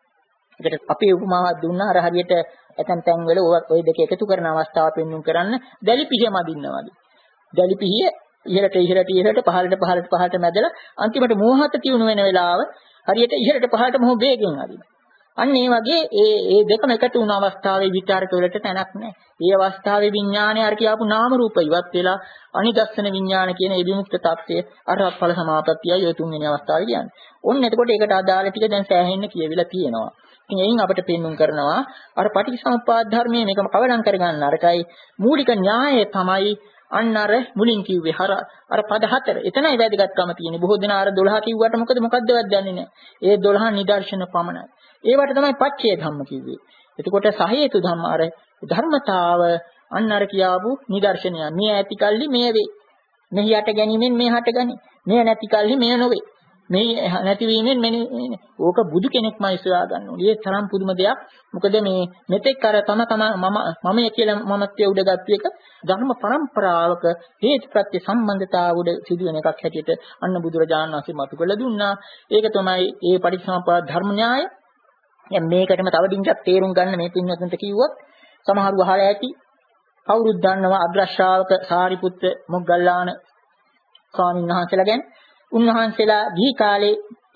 ඒකට අපේ උපමාවක් දුන්නා අර හරියට ඇතන් තැන් වල ඔය දෙක එකතු කරන අවස්ථාව පෙන්වුම් කරන්න දැලිපිහිය මදින්න වගේ. දැලිපිහිය ඉහළට ඉහළට ඉහළට පහළට පහළට පහළට මැදලා අන්තිමට මෝහත තියුණු වෙන වෙලාව හරියට ඉහළට පහළට මොහ වේගෙන් අදිනවා. අන්න ඒ වගේ ඒ ඒ දෙකම එකතු වුණ අවස්ථාවේ විචාරක වලට තැනක් නැහැ. මේ අවස්ථාවේ විඥානය අර කියාපු නාම රූප ඉවත් වෙලා අනිදස්සන විඥාන කියන ඒ විමුක්ත tattve අරහත් ඵල සමාපත්තියයි ඔය තුන්වෙනි අවස්ථාවේ කියන්නේ. ඔන්න එතකොට ඒකට අදාළ ටික දැන් සෑහෙන්න කියවිලා තියෙනවා. ඉතින් එයින් අපිට පෙන්වුම් කරනවා අර පටිච්චසමුප්පාද ධර්මයේ මේකම කවඩම් කරගන්න අරකයි මූලික න්‍යායය තමයි අන්න අර මුලින් කිව්වේ අර අර පද හතර. එතනයි වැදගත්කම තියෙන්නේ. බොහෝ දෙනා අර දොළහ කිව්වට මොකද මොකද්දවත් දන්නේ නැහැ. ඒ දොළහ නිදර්ශන පමණයි. ඒවට තමයි පච්චේ ධම්ම කිව්වේ. එතකොට සහේතු ධම්ම අර ධර්මතාව අන්න අර කියාවු නිදර්ශනය. මේ ඇති කල්ලි මේ වේ. මෙහි යට ගැනීමෙන් මේ හට ගනි. මේ නැති කල්ලි මේ නොවේ. මේ නැතිවීමෙන් මෙන්නේ ඕක බුදු කෙනෙක්මයි සොයා ගන්න ඕනේ. ඒ තරම් පුදුම දෙයක්. මොකද මේ මෙතෙක් අර තම තම මම මමයේ කියලා මමත්වයේ උඩගත්තු එක ධර්ම પરම්පරාවක හේතුප්‍රත්‍ය සම්බන්ධතාව උඩ සිදුවෙන එකක් හැටියට අන්න බුදුරජාණන් වහන්සේ මතු කළ දුන්නා. ඒක තමයි ඒ පටිච්චසමුප්පාද ධර්ම න්‍යාය. දැන් මේකටම තව ඩිංගක් තේරුම් ගන්න මේ පින්වතුන්ට කිව්වොත් සමහරව අහලා ඇති කවුරුත් දන්නවා අග්‍රශ්‍රාවක සාරිපුත්ත මොග්ගල්ලාන ස්වාමීන් වහන්සේලා ගැන. උන්වහන්සේලා ගිහි කාලේ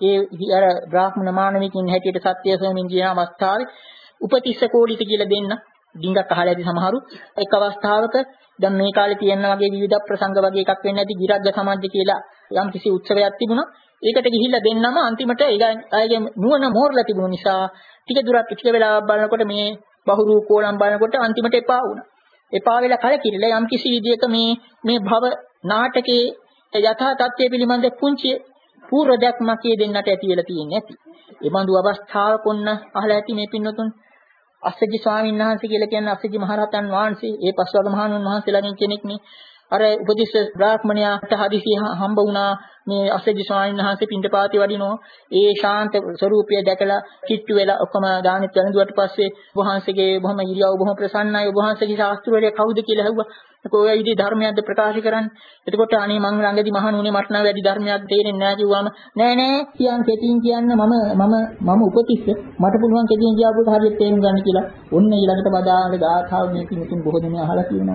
ඒ අර බ්‍රාහ්මණ මානවිකින් හැටියට සත්‍ය සෝමින් කියන අවස්ථාවේ උපතිස්ස කෝලිත කියලා දෙන්න ඩිංගක් අහලා ඇති සමහරු එක් අවස්ථාවක දැන් මේ කාලේ තියෙන වගේ විවිධ ප්‍රසංග වගේ එකක් වෙන්නේ නැති ගිරග්ග සමාජය කියලා යම් කිසි උත්සවයක් තිබුණා. ඒකට ගිහිල්ලා දෙන්නම අන්තිමට ඒගොල්ලන්ගේ නුවණ මෝරලා තිබුණු නිසා ටික දුරක් ටික වෙලාවක් බලනකොට මේ බහුරු කෝලම් බලනකොට අන්තිමට එපා වුණා. එපා වෙලා කලකිරිලා යම් කිසි විදියක මේ මේ භව නාටකයේ යථා තත්ත්වය පිළිබඳ පුංචි පූර්ව දැක්මක් කිය දෙන්නට ඇති වෙලා තියෙන්නේ ඇති. ඒ බඳු අවස්ථාවක ඔන්න අහලා ඇති මේ පින්නතුන් අස්සජි ස්වාමීන් වහන්සේ කියලා කියන්නේ අස්සජි මහරහතන් වහන්සේ ඒ පස්වග මහණුන් වහන්සේලාගෙන් කෙනෙක් නේ. අර උපදිස්ස බ්‍රාහ්මණයාට හදිසිය හම්බ වුණා මේ අස්සජි ස්වාමීන් වහන්සේ පින්ඩපාතේ වඩිනෝ. ඒ ශාන්ත ස්වરૂපය දැකලා කිට්ටු වෙලා ඔක්කොම දානෙත් වැළඳුවට පස්සේ වහන්සේගේ බොහොම ඉරියව් බොහොම ප්‍රසන්නයි. වහන්සේගේ ශාස්ත්‍රවලයා කවුද කියලා ඇහුවා. කොහේ ඉදී ධර්මයක්ද ප්‍රකාශ කරන්නේ. එතකොට අනේ මං ළඟදී මහණුනේ මට නම් වැඩි ධර්මයක් තේරෙන්නේ නැහැ කිව්වම නෑ නෑ කියන් කෙටින් කියන්න මම මම මම උපතිස්ස මට පුළුවන් කෙටින් කියවුවට හරියට තේරුම් ගන්න කියලා. ඔන්න ඊළඟට බදාන ගාථාව මේ කිනුතුන් බොහෝ දෙනා අහලා තියෙනවා.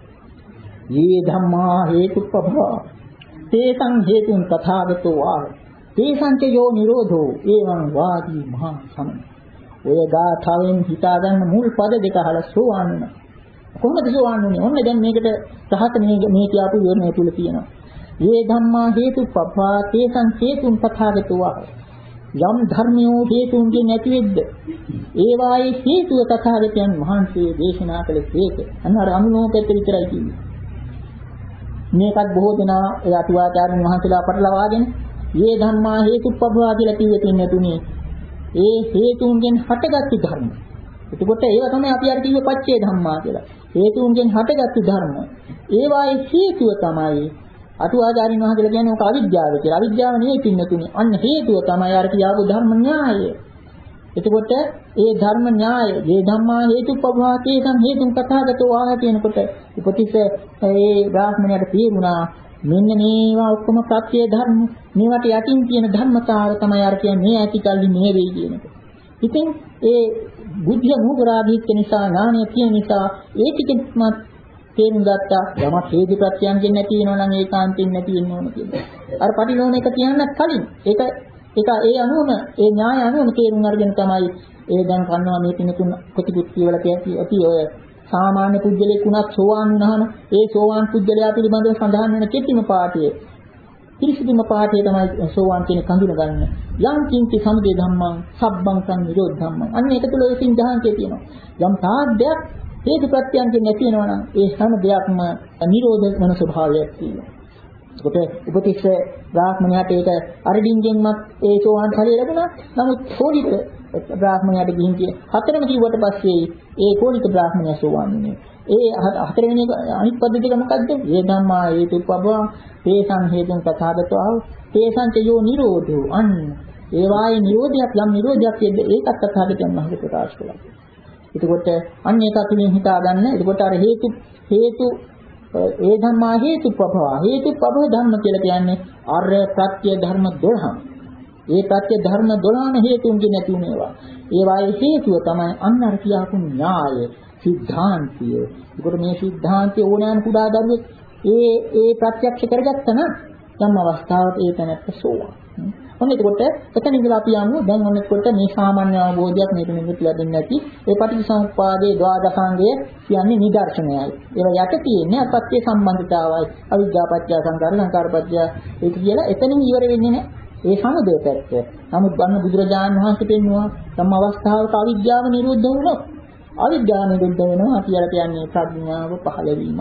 යේ ධම්මා හේතුප්පභා තේසං හේතුන් තථාගතෝ ආ තේසං ච යෝ නිරෝධෝ එවං වාදී මහා සමන. ඔය ගාථාවෙන් හිතා ගන්න මුල් පද දෙක අහලා සෝවාන් වෙනවා. කොහොමද සෝවාන් වෙන්නේ? ඔන්න දැන් මේකට සහත මේ මේ කියපු විවරණය තුල තියෙනවා. "යේ ධම්මා හේතුප්පවා තේසං හේතුන් තථාගතෝ" යම් ධර්මයෝ හේතුන්ගෙන් නැති වෙද්ද ඒවායේ හේතුව තථාගතයන් වහන්සේ දේශනා කළ හේත. අන්න අර අනුලෝකයට විතරයි කියන්නේ. මේකත් බොහෝ දෙනා ඒ අටුවාචාර්යන් වහන්සේලා පටලවාගෙන "යේ ධම්මා හේතුප්පවා" කියලා කිව්වේ තින්නේ තුනේ. ඒ හේතුන්ගෙන් හටගත්තු ධර්ම. එතකොට ඒව තමයි අපි අර කිව්වේ පච්චේ ධම්මා කියලා. හේතුන්ගෙන් හටගත්තු ධර්ම. ඒවායේ හේතුව තමයි අටුවාචාරින් වහන්සේලා කියන්නේ ඔක අවිද්‍යාව කියලා. අවිද්‍යාව නෙවෙයි පින්නතුනි. අන්න හේතුව තමයි අර කියාපු ධර්ම න්‍යාය. එතකොට ඒ ධර්ම න්‍යාය, මේ ධම්මා හේතුප්පවාතේ සම් හේතුන් කතාගතෝ ආහ කියනකොට උපතිස්ස ඒ බ්‍රාහ්මණයට තේරුණා මෙන්න මේවා ඔක්කොම ප්‍රත්‍ය ධර්ම. මේවට යටින් තියෙන ධර්මතාව තමයි අර කියන්නේ මේ ඇතිකල්ලි මේ වෙයි කියන එක. ඉතින් ඒ බුද්ධිය නූපරාදීත් නිසා ඥානය තියෙන නිසා ඒ ටිකමත් තේරුම් ගත්තා යමක් හේතු ප්‍රත්‍යයන්ගෙන් නැති වෙනවා නම් ඒකාන්තයෙන් නැති වෙන්න ඕන කියලා. අර පටිලෝම එක කියන්නත් කලින් ඒක ඒක ඒ අනුවම ඒ න්‍යාය අනුවම තේරුම් අරගෙන තමයි ඒ දැන් කන්නවා මේ පිනතුන් ප්‍රතිපුත් කියලා කියති ඇති ඔය සාමාන්‍ය පුජ්‍යලෙක් වුණත් සෝවාන් වුණාම ඒ සෝවාන් පුජ්‍යලයා පිළිබඳව සඳහන් වෙන කෙටිම පාඩිය පිරිසිදුම පාඩිය තමයි සෝවාන් කියන කඳුන ගන්න. යම් කිංචි සමුදය ධම්මං සබ්බං සංනිරෝධ ධම්මං. අන්න ඒක තුළ ඒ සින්දහන්කේ තියෙනවා. යම් තාද්දයක් හේතු ප්‍රත්‍යයන්ගෙන් නැති වෙනවා නම් ඒ හැම දෙයක්ම නිරෝධ වෙන ස්වභාවයක් තියෙනවා. ඒකට උපතිස්ස බ්‍රාහ්මණයාට ඒක අරඩින්ගෙන්වත් ඒ සෝවාන් ඵලය ලැබුණා. නමුත් කෝලිත බ්‍රාහ්මණයාට ගිහින් කිය හතරම කිව්වට පස්සේ ඒ කෝලිත බ්‍රාහ්මණයා සෝවාන් වෙනවා. ඒ හතරවෙනි අනිත් පද්ධතිය මොකද්ද? "යේ ධම්මා හේතුප්පවා තේසං හේතුන් තථාගතෝ තේසං චයෝ නිරෝධෝ" අන්න ඒ වායේ නිරෝධයක් යම් නිරෝධයක් කියද්ද ඒකත් තථාගතයන් වහන්සේ ප්‍රකාශ කළා. එතකොට අන්න ඒක අතුලින් හිතා ගන්න. එතකොට අර හේතු හේතු ඒ ධම්මා හේතුප්පවා හේතුප්පව ධර්ම කියලා කියන්නේ අර ප්‍රත්‍ය ධර්ම දොළහම. ඒ ප්‍රත්‍ය ධර්ම දොළහම හේතුන්ගේ නැති වුණේවා. ඒ වායේ හේතුව තමයි අන්න අර කියාපු න්‍යාය, සිද්ධාන්තය. ඒකට මේ සිද්ධාන්තය ඕනෑම කුඩා දරුවෙක් ඒ ඒ ප්‍රත්‍යක්ෂ කරගත්තා නම් යම් අවස්ථාවක ඒ තැනට සෝවාන්. ඔන්න එතකොට එතන ඉඳලා අපි යමු දැන් ඔන්න එතකොට මේ සාමාන්‍ය අවබෝධයක් මේක නිකුත් ලැබෙන්නේ නැති ඒ පටිච්චසමුප්පාදයේ ද්වාදසාංගය කියන්නේ නිදර්ශනයයි. ඒවා යට තියෙන්නේ අපත්‍ය සම්බන්ධතාවයි. අවිද්‍යාපත්‍ය සංකාර සංකාරපත්‍ය ඒක කියලා එතනින් ඉවර වෙන්නේ නැහැ. ඒ සමුදය පැත්ත. නමුත් බන්න බුදුරජාණන් වහන්සේ පෙන්වුවා තම අවස්ථාවක අවිද්‍යාව නිරුද්ධ වුණොත් අවිද්‍යාව නිරුද්ධ වෙනවා කියලා කියන්නේ ප්‍රඥාව පහළ වීම.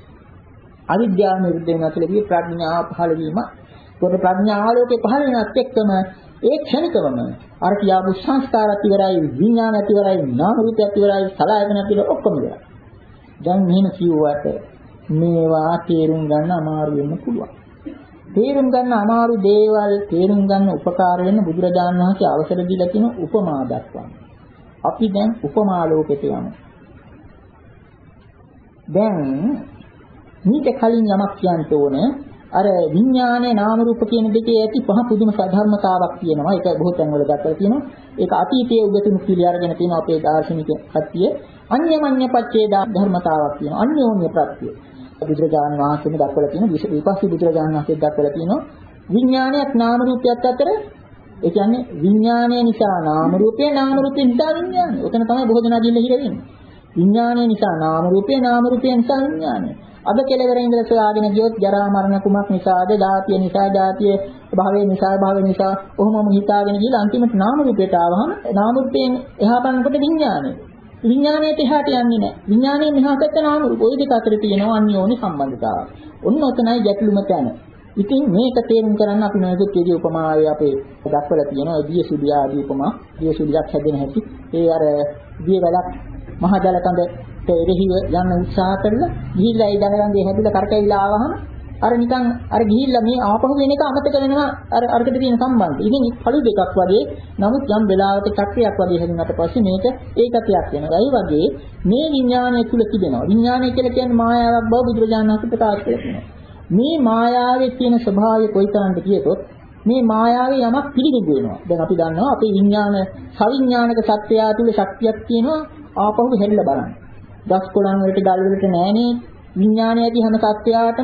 අවිද්‍යාව නිරුද්ධ වෙනවා කියලා කියේ ප්‍රඥාව පහළ වීම. ඒකට ප්‍රඥා ආලෝකේ පහළ වෙනත් එක්කම ඒ ක්ෂණිකවම අර කියාපු සංස්කාරات ඉවරයි, විඥානات ඉවරයි, නාම රූපات ඉවරයි, සලආයතනات ඉවරයි ඔක්කොම ඉවරයි. දැන් මෙහෙම කිව්වට මේවා තේරුම් ගන්න අමාරු වෙන්න පුළුවන්. තේරුම් ගන්න අමාරු දේවල් තේරුම් ගන්න උපකාර වෙන බුදුරජාණන් වහන්සේ අවසර දීලා තියෙන උපමා දක්වන්න. අපි දැන් උපමා ලෝකෙට යමු. දැන් මේක කලින් යමක් කියන්න ඕනේ. අර විඥානයේ නාම රූප කියන දෙකේ ඇති පහ පුදුම ධර්මතාවක් තියෙනවා. ඒක බොහෝ තැන්වල දක්වලා තියෙනවා. ඒක අතීතයේ උගතුණු පිළි අරගෙන තියෙන අපේ දාර්ශනික කට්ටිය අන්‍යමඤ්ඤ පච්චේ ධර්මතාවක් තියෙනවා. අන්‍යෝන්‍ය ප්‍රත්‍ය. බුදුරජාණන් වහන්සේම දක්වලා තියෙන විපස්සී බුදුරජාණන් වහන්සේ දක්වලා තියෙනවා විඥානයත් නාම රූපයත් අතර ඒ කියන්නේ විඥානය නිසා නාම රූපය, නාම රූපය නිසා විඥානය. ඔතන තමයි බොහෝ දෙනා දිල්ල හිර වෙන්නේ. විඥානය නිසා නාම රූපය, නාම රූපය නිසා විඥානය. අද කෙලවර ඉඳලා සොයාගෙන ගියොත් ජරා මරණ කුමක් නිසාද? ධාතිය නිසා, ධාතිය භවය නිසා, භවය නිසා කොහොමම හිතාගෙන ගිහලා අන්තිමට නාම රූපයට ආවහම නාම රූපයෙන් එහා බලනකොට විඥානය. විඥානයට එහාට යන්නේ නැහැ. විඥානයෙන් මෙහා පැත්ත නාම රූප. ওই දෙක අතර තියෙනවා අන්‍යෝන්‍ය සම්බන්ධතාවය. ඔන්න ඔතනයි ගැටලුම තැන. ඉතින් මේක තේරුම් කරන්න අපි නොයෙකුත් විදිහේ උපමාය අපේ දක්වලා තියෙනවා. දිය සුදිය ආදී උපමා. දිය සුදියක් හැදෙන හැටි. ඒ අර දිය වලක් මහ ජල කඳට එරෙහිව යන්න උත්සාහ කරලා ගිහිල්ලා ඒ ජල කඳේ හැදිලා කරකැවිලා ආවහම අර නිකන් අර ගිහිල්ලා මේ ආපහු වෙන එක අමතක වෙනවා අර අරකට තියෙන සම්බන්ධය. ඉතින් පළු දෙකක් වගේ නමුත් යම් වෙලාවක චක්‍රයක් වගේ හැදුනට පස්සේ මේක ඒකතියක් වෙනවා. ඒ වගේ මේ විඥානය තුල තිබෙනවා. විඥානය කියලා කියන්නේ මායාවක් බව බුදුරජාණන් වහන්සේ ප්‍රකාශ කළා කියනවා. මේ මායාවේ තියෙන ස්වභාවය කොයිතරම්ද කියතොත් මේ මායාවේ යමක් පිළිගු වෙනවා. දැන් අපි දන්නවා අපේ විඥාන සවිඥානික සත්‍යය තුල ශක්තියක් තියෙනවා ආපහු හැරිලා බලන්න. දස් කොළන් වලට ගල් වලට නෑනේ විඥානය ඇති හැම සත්‍යයටම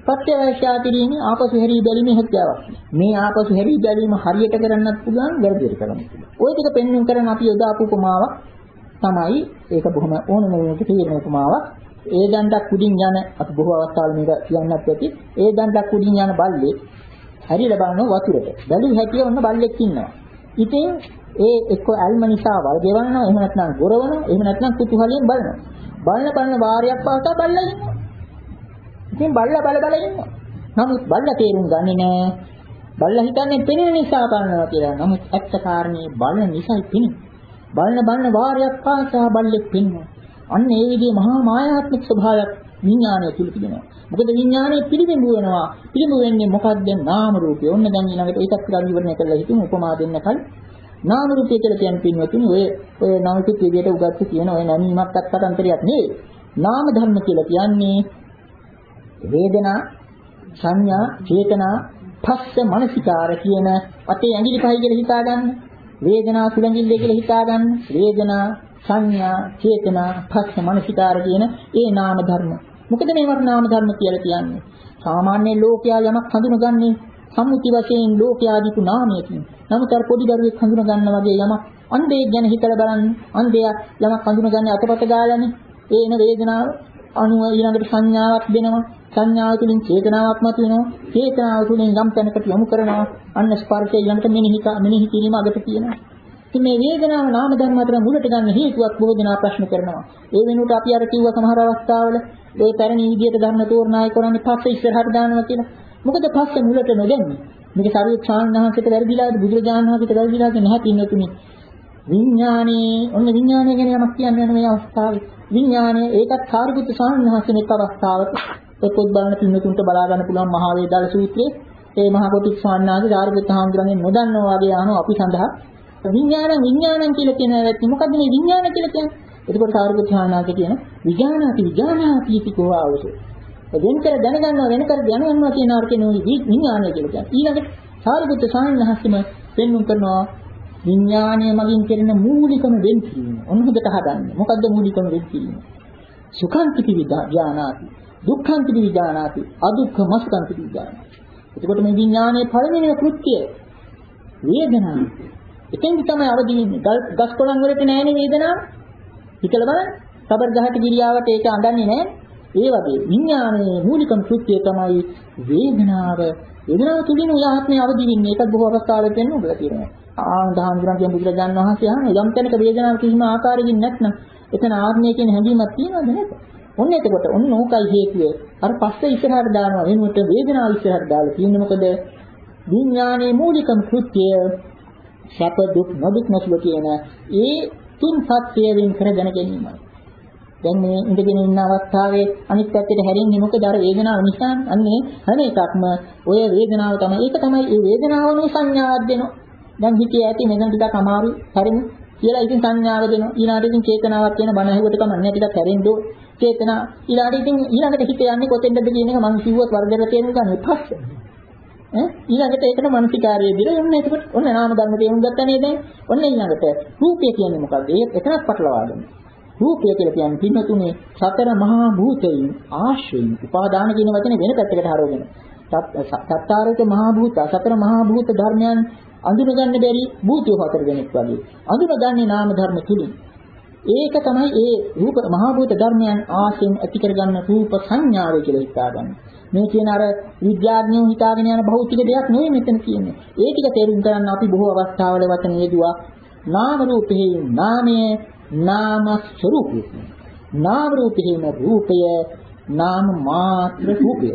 ප්‍රත්‍යවශ්‍යා කිරීමේ ආපසු හැරී බැලීමේ හැකියාවක්. මේ ආපසු හැරී බැලීම හරියට කරන්නත් පුළුවන්, වැරදියට කරන්නත් පුළුවන්. ওই ටික පෙන්වන්න කරන අපි යොදාපු උපමාවක් තමයි ඒක බොහොම ඕනම වෙනක තේරෙන උපමාවක්. ඒ දණ්ඩක් උඩින් යන අපි බොහෝ අවස්ථාවල මේක කියන්නත් ඇති. ඒ දණ්ඩක් උඩින් යන බල්ලේ හැරිලා බලනවා වතුරට. බැලු හැටිය ඔන්න බල්ලෙක් ඉන්නවා. ඉතින් ඒ එක්ක ඇල්ම නිසා වල් ගෙවනවා, එහෙම නැත්නම් ගොරවනවා, එහෙම නැත්නම් කුතුහලයෙන් බලනවා. බලන බලන වාරයක් පාසා බල්ලා ඉන්නවා. ඉතින් බල්ලා බල බල ඉන්නවා. නමුත් බල්ලා තේරුම් ගන්නේ නැහැ. බල්ලා හිතන්නේ පෙනෙන නිසා බලනවා කියලා. නමුත් ඇත්ත කාරණේ බලන නිසායි පෙනෙන්නේ. බලන බලන වාරයක් පාසා බල්ලෙක් පෙනෙනවා. අන්න ඒ විදිහේ මහා මායාත්මක ස්වභාවයක් විඥානය තුල තිබෙනවා. මොකද විඥානයේ පිළිබිඹු වෙනවා. පිළිබිඹු වෙන්නේ මොකක්ද? නාම රූපය. ඔන්න දැන් ඊළඟට ඒකත් කියලා විවරණය කරලා හිතමු උපමා දෙන්න කලින්. නාම රූපය කියලා කියන්නේ පින්වතුනි ඔය ඔය නවතික විදියට උගත්තු කියන ඔය නැමීමක් අත්තරන්තරයක් නෙවෙයි. නාම ධර්ම කියලා කියන්නේ වේදනා, සංඥා, චේතනා, පස්ස, මනසිකාර කියන අතේ ඇඟිලි පහයි කියලා හිතා ගන්න. වේදනා සුළඟිල්ල කියලා හිතා ගන්න. වේදනා, සංඥා, චේතනා, පස්ස, මනසිකාර කියන ඒ නාම ධර්ම. මොකද මේවට නාම ධර්ම කියලා කියන්නේ? සාමාන්‍ය ලෝකයා යමක් හඳුනගන්නේ සම්මුති වශයෙන් ලෝකයා දීපු නාමයකින්. නමුත් අර පොඩි දරුවෙක් හඳුන ගන්න වගේ යමක් අන්ධයෙක් ගැන හිතලා බලන්න. අන්ධයා යමක් හඳුනගන්නේ අතපත ගාලානේ. ඒ එන වේදනාව අනුව ඊළඟට සංඥාවක් දෙනවා. සංඥාව තුළින් චේතනාවක් මතුවෙනවා. චේතනාව තුළින් යම් තැනකට යොමු කරනවා. අන්න ස්පර්ශය ඊළඟට මෙනෙහි මෙනෙහි කිරීම අගට තියෙනවා. ඉතින් මේ වේදනාව නාම ධර්ම අතර මුලට ගන්න හේතුවක් බොහෝ දෙනා ප්‍රශ්න කරනවා. ඒ වෙනුවට අපි අර කිව්ව සමහර අවස්ථාවල ඒ පැරණි විදියට ධර්ම තෝරණාය කරන්නේ පස්සේ ඉස්සරහට දානවා කියලා. මොකද පස්සේ මුලට නොදෙන්නේ. මේක සාරියුත් සාන්හන්සේට වැරදිලාද බුදුරජාණන් වහන්සේට වැරදිලාද නැහැ පින්නතුනි. විඥානේ ඔන්න විඥානය ගැන යමක් කියන්න යන මේ අවස්ථාවේ විඥානය ඒකත් සාරියුත් සාන්හන්සේ මේක අවස්ථාවක ඒ පොත් බලන පින්නතුන්ට බලා ගන්න පුළුවන් මහා වේදාල සූත්‍රයේ ඒ මහා කොටික් සාන්නාගේ සාරියුත් හාමුදුරනේ නොදන්නවා වගේ අහනවා අපි සඳහා විඥාන විඥානං කියලා කියන වැත්ති මොකද්ද මේ විඥාන කියලා කියන්නේ? එතකොට සාරියුත් සාන්නාගේ කියන විඥානාති විඥානාති පිටිකෝ ආවසෝ වෙනකර දැනගන්නවා වෙනකර දැනගන්නවා කියන අර්ථයෙන් උනි විඥානය කියලා කියන්නේ. ඊළඟට සාරිපුත්ත සාමණේරහස්සම පෙන්වුම් කරනවා විඥානය මගින් කෙරෙන මූලිකම වෙන්වීම. ඔන්න හොඳට අහගන්න. මොකද්ද මූලිකම වෙන්වීම? සුඛාන්තිපි විඥානාති, දුක්ඛාන්තිපි විඥානාති, අදුක්ඛ මස්ඛාන්තිපි විඥානාති. එතකොට මේ විඥානයේ පළවෙනිම කෘත්‍යය වේදනාව. එතෙන්දි තමයි අවදි වෙන්නේ. ගස් කොළන් වලට නෑනේ වේදනාව. හිතලා බලන්න. සබර් ගහට ගිරියාවට ඒක අඳන්නේ නෑ. ඒ වගේ විඥානයේ මූලිකම කෘත්‍යය තමයි වේදනාව. වේදනාව තුලින් ඔය ආත්මය අවදි වෙන්නේ. ඒකත් බොහෝ අවස්ථාවල වෙන්න උගලා තියෙනවා. ආනන්දහාමුදුරන් කියන බුදුරජාණන් වහන්සේ අහන යම් තැනක වේදනාවක් කිසිම ආකාරයකින් නැත්නම් එතන ආත්මය කියන හැඟීමක් තියෙනවද නැද්ද? ඔන්න එතකොට ඔන්න ඕකයි හේතුව. අර පස්සේ ඉස්සරහට දානවා වෙනුවට වේදනාව ඉස්සරහට දාලා තියෙන්නේ මොකද? විඥානයේ මූලිකම කෘත්‍යය සැප දුක් නොදුක් නැතුව කියන ඒ තුන් සත්‍යයෙන් කර දැන ගැනීමයි. දැන් මේ ඉඳගෙන ඉන්න අවස්ථාවේ අනිත් පැත්තට හැරෙන්නේ මොකද? අර වේදනාව නිසා. අන්නේ හැම එකක්ම ඔය වේදනාව තමයි. ඒක තමයි ඒ වේදනාවනේ සංඥාවක් දෙනවා. දැන් හිතේ ඇති මෙතන ටිකක් අමාරු හැරෙන්න කියලා ඉතින් සංඥාව දෙනවා. ඊළඟට ඉතින් චේතනාවක් කියන බණ ඇහුවට කමන්නේ ටිකක් හැරෙන්න ඕ. චේතනා ඊළඟට ඉතින් ඊළඟට හිත යන්නේ කොතෙන්ද කියන එක මම කිව්වොත් වර්ධනය තේරුම් ගන්න පස්සේ. ඈ ඊළඟට ඒකට මානසිකාර්යය දිලා ඔන්න එතකොට ඔන්න නාම ධර්ම තේරුම් ගත්තා නේද? ඔන්න ඊළඟට රූපය කියන්නේ මොකක්ද? ඒක එතනක් පටලවා ගන්න. රූපය කියලා කියන්නේ පින්නතුනේ සතර මහා භූතයන් ආශ්‍රයෙන් උපාදාන කියන වචනේ වෙන පැත්තකට හරවගෙන. සත්තාරික මහා භූත සතර මහා භූත ධර්මයන් අඳුනගන්න බැරි භූතයෝ හතර දෙනෙක් වගේ. අඳුනගන්නේ නාම ධර්ම තුලින්. ඒක තමයි ඒ රූප මහා භූත ධර්මයන් ආශ්‍රයෙන් ඇති කරගන්න රූප සංඥාව කියලා හිතාගන්න. මේ කියන අර විද්‍යාඥයෝ හිතාගෙන යන භෞතික දෙයක් නෙවෙයි මෙතන කියන්නේ. ඒ ටික තේරුම් ගන්න අපි බොහෝ අවස්ථාවල වචන යෙදුවා. නාම රූපේ නාමයේ නාම ස්වરૂපය. නාම රූපේම රූපය නාම මාත්‍ර රූපය.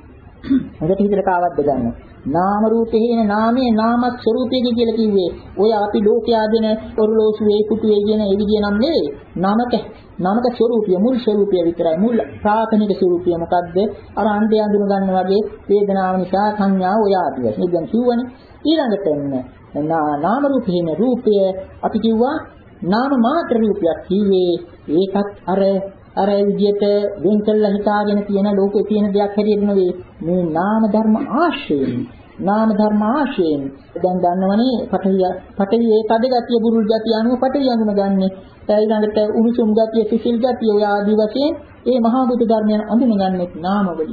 හොඳට හිතට කාවද්ද ගන්න. නාම රූපේන නාමයේ නාම ස්වરૂපය කියලා කිව්වේ ඔය අපි ලෝකයා දෙන ඔරලෝසුවේ කුටුවේ කියන ඒ විදිය නම් නෙවෙයි. නාමක නාමක ස්වરૂපය මුල් ස්වરૂපය විතරයි. මුල් ප්‍රාථමික ස්වરૂපය මොකද්ද? අර අන්ධය අඳුන ගන්න වගේ වේදනාව නිසා සංඥාව ඔය ආදී වශයෙන් දැන් කිව්වනේ. ඊළඟට එන්න නාම රූපේන රූපය අපි කිව්වා නාම මාත්‍ර රූපයක් කිව්වේ ඒකත් අර අර විදියට වෙන් කළා හිතාගෙන තියෙන ලෝකේ තියෙන දෙයක් හැටියට නෙවෙයි මේ නාම ධර්ම ආශ්‍රයෙන් නාම ධර්ම ආශ්‍රයෙන් දැන් දන්නවනේ පඨවිය පඨවි ඒ තද ගතිය බුරුල් ගතිය අනුව පඨවිය අඳුනගන්නේ ඊළඟට උණුසුම් ගතිය සිසිල් ගතිය ඔය ආදී වශයෙන් ඒ මහා බුදු ධර්මයන් අඳුනගන්නේ නාම වලින්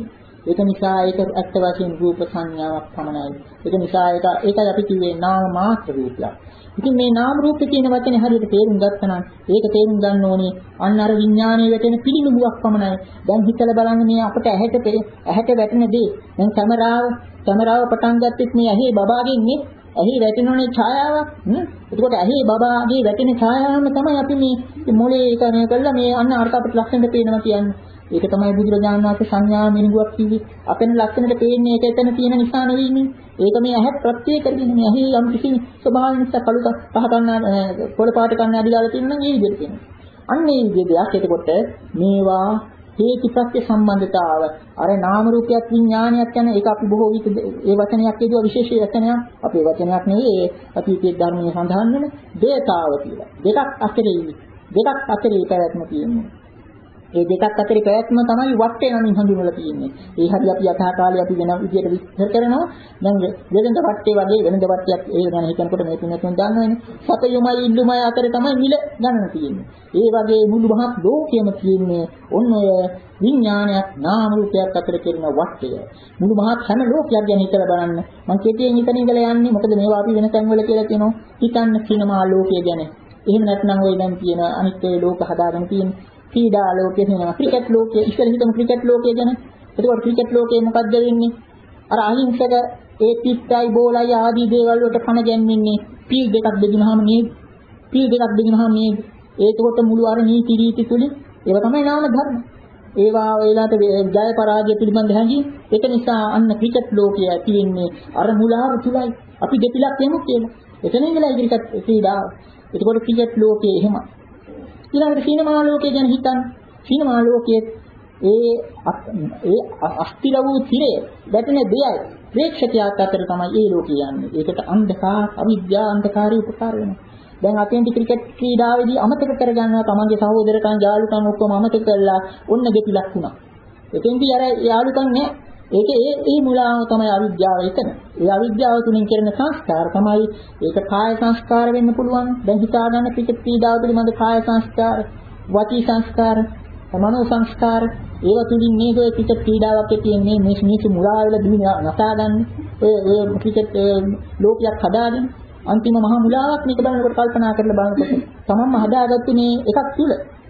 ඒක නිසා ඒක ඇත්ත වශයෙන් රූප සංඥාවක් පමණයි. ඒක නිසා ඒක ඒකයි අපි කිව්වේ නාම මාත්‍ර රූපයක්. ඉතින් මේ නාම රූප කියන වචනේ හරියට තේරුම් ගත්තා නම් ඒක තේරුම් ගන්න ඕනේ අන්න අර විඥානයේ වැටෙන පිළිනුඹුවක් පමණයි. දැන් හිතලා බලන්න මේ අපිට ඇහැට ඇහැට වැටෙන දේ. දැන් කැමරාව කැමරාව පටන් ගත්තෙත් මේ ඇහි බබාගෙන් නේ ඇහි වැටෙනෝනේ ඡායාවක්. හ්ම්. එතකොට ඇහි බබාගේ වැටෙන ඡායාවම තමයි අපි මේ මොලේ එකම කළා මේ අන්න අරක අපිට ලක්ෂණයට පේනවා කියන්නේ. ඒක තමයි බුදුරජාණන් වහන්සේ සංඥා මිනිගුවක් කිව්වේ. අපෙන් ලක්ෂණයට පේන්නේ ඒක එතන තියෙන නිසා නෙවෙයිනේ. ඒක මේ ඇහත් ප්‍රත්‍ය කරගෙන මේ ඇහි යම් කිසි ස්වභාවයෙන් නිසා කළු පහ ගන්න පොළ පාට ගන්න අදිලාලා තියෙන නම් ඒ විදිහට තියෙනවා. අන්න ඒ විදිහට එතකොට මේවා හේතුප්‍රත්‍ය සම්බන්ධතාව අර නාම රූපයක් විඥානයක් යන ඒක අපි බොහෝ විට ඒ වචනයක් කියදුවා විශේෂ වචනයක් අපේ වචනයක් නෙවෙයි අතීතයේ ධර්මයේ සඳහන් වෙන දේතාව කියලා. දෙකක් අතරේ දෙකක් අතරේ පැවැත්ම තියෙනවා. ඒ දෙකක් අතරේ පැවැත්ම තමයි වටේ නමින් හඳුන්වලා තියෙන්නේ. ඒ හැටි අපි යථා කාලේ අපි වෙන විදියට විස්තර කරනවා. දැන් වෙනද වටේ වගේ වෙනද වටයක් ඒ ගැන හිතනකොට මේ තුනතුන් දන්නවනේ. සතයුමයි ඉල්ලුමයි අතරේ තමයි මිල ගණන තියෙන්නේ. ඒ වගේ මුළු මහත් ලෝකයේම තියෙන්නේ ඔන්න ඔය විඥානයක් නාම රූපයක් අතර කෙරෙන වටය. මුළු මහත් හැම ලෝකයක් ගැන හිතලා බලන්න. මම කෙටියෙන් හිතන ඉඳලා යන්නේ මොකද මේවා අපි වෙන තැන්වල කියලා කියනවා. හිතන්න සිනමා ලෝකය ගැන. එහෙම නැත්නම් ওই දැන් තියෙන අනිත් ඒ ලෝක හදාගෙන තියෙන ක්‍රීඩා ලෝකයේ වෙනවා ක්‍රිකට් ලෝකයේ ඉස්සර හිතමු ක්‍රිකට් ලෝකයේ ගැන. එතකොට ක්‍රිකට් ලෝකයේ මොකක්ද වෙන්නේ? අර අහිංසක ඒ පිට්ටයි බෝලයි ආදී දේවල් වලට කන ගැන්වෙන්නේ පීල් දෙකක් බෙදුනහම නේද? පීල් දෙකක් බෙදුනහම නේද? ඒකකොට මුළු අර නීති රීති තුලින් ඒව තමයි නාම ධර්ම. ඒවා වේලාට ජය පරාජය පිළිබඳ හැඟීම්. ඒක නිසා අන්න ක්‍රිකට් ලෝකයේ ඇති වෙන්නේ අර මුලාව තුලයි. අපි දෙපිලක් යමු කියලා. එතන ඉඳලා ක්‍රිකට් ක්‍රීඩාව. එතකොට ක්‍රිකට් ලෝකයේ එහෙම ඊළඟට සිනමා ලෝකයේ ගැන හිතන්න. සිනමා ලෝකයේ ඒ ඒ අස්තිර වූ තිරය දැටෙන දෙයයි ප්‍රේක්ෂකයාට අතර තමයි ඒ ලෝකේ යන්නේ. ඒකට අන්ධකාර අවිද්‍යා අන්ධකාරී උපකාර වෙනවා. දැන් අතෙන්දි ක්‍රිකට් ක්‍රීඩාවේදී අමතක කරගන්නවා තමන්ගේ සහෝදරකම් යාළුකම් ඔක්කොම අමතක කරලා ඔන්න දෙපිලක් වුණා. එතෙන්දී අර යාළුකම් නෑ. ඒක ඒ ඒ මුලාව තමයි අවිද්‍යාව එතන. ඒ අවිද්‍යාව තුලින් කරන සංස්කාර තමයි ඒක කාය සංස්කාර වෙන්න පුළුවන්. දැන් හිතා ගන්න ක්‍රිකට් ක්‍රීඩාව පිළිබඳ කාය සංස්කාර, වාචී සංස්කාර, මනෝ සංස්කාර ඒව තුලින් නේද ඔය ක්‍රිකට් ක්‍රීඩාවක් තියෙන්නේ මේ මිනිස්සු මුලා වෙලා දින නසා ගන්න. ඔය ඔය ක්‍රිකට් ලෝකයක් හදාගෙන අන්තිම මහා මුලාවක් මේක බලනකොට කල්පනා කරලා බලනකොට තමන්ම හදාගත්තු මේ එකක් තුල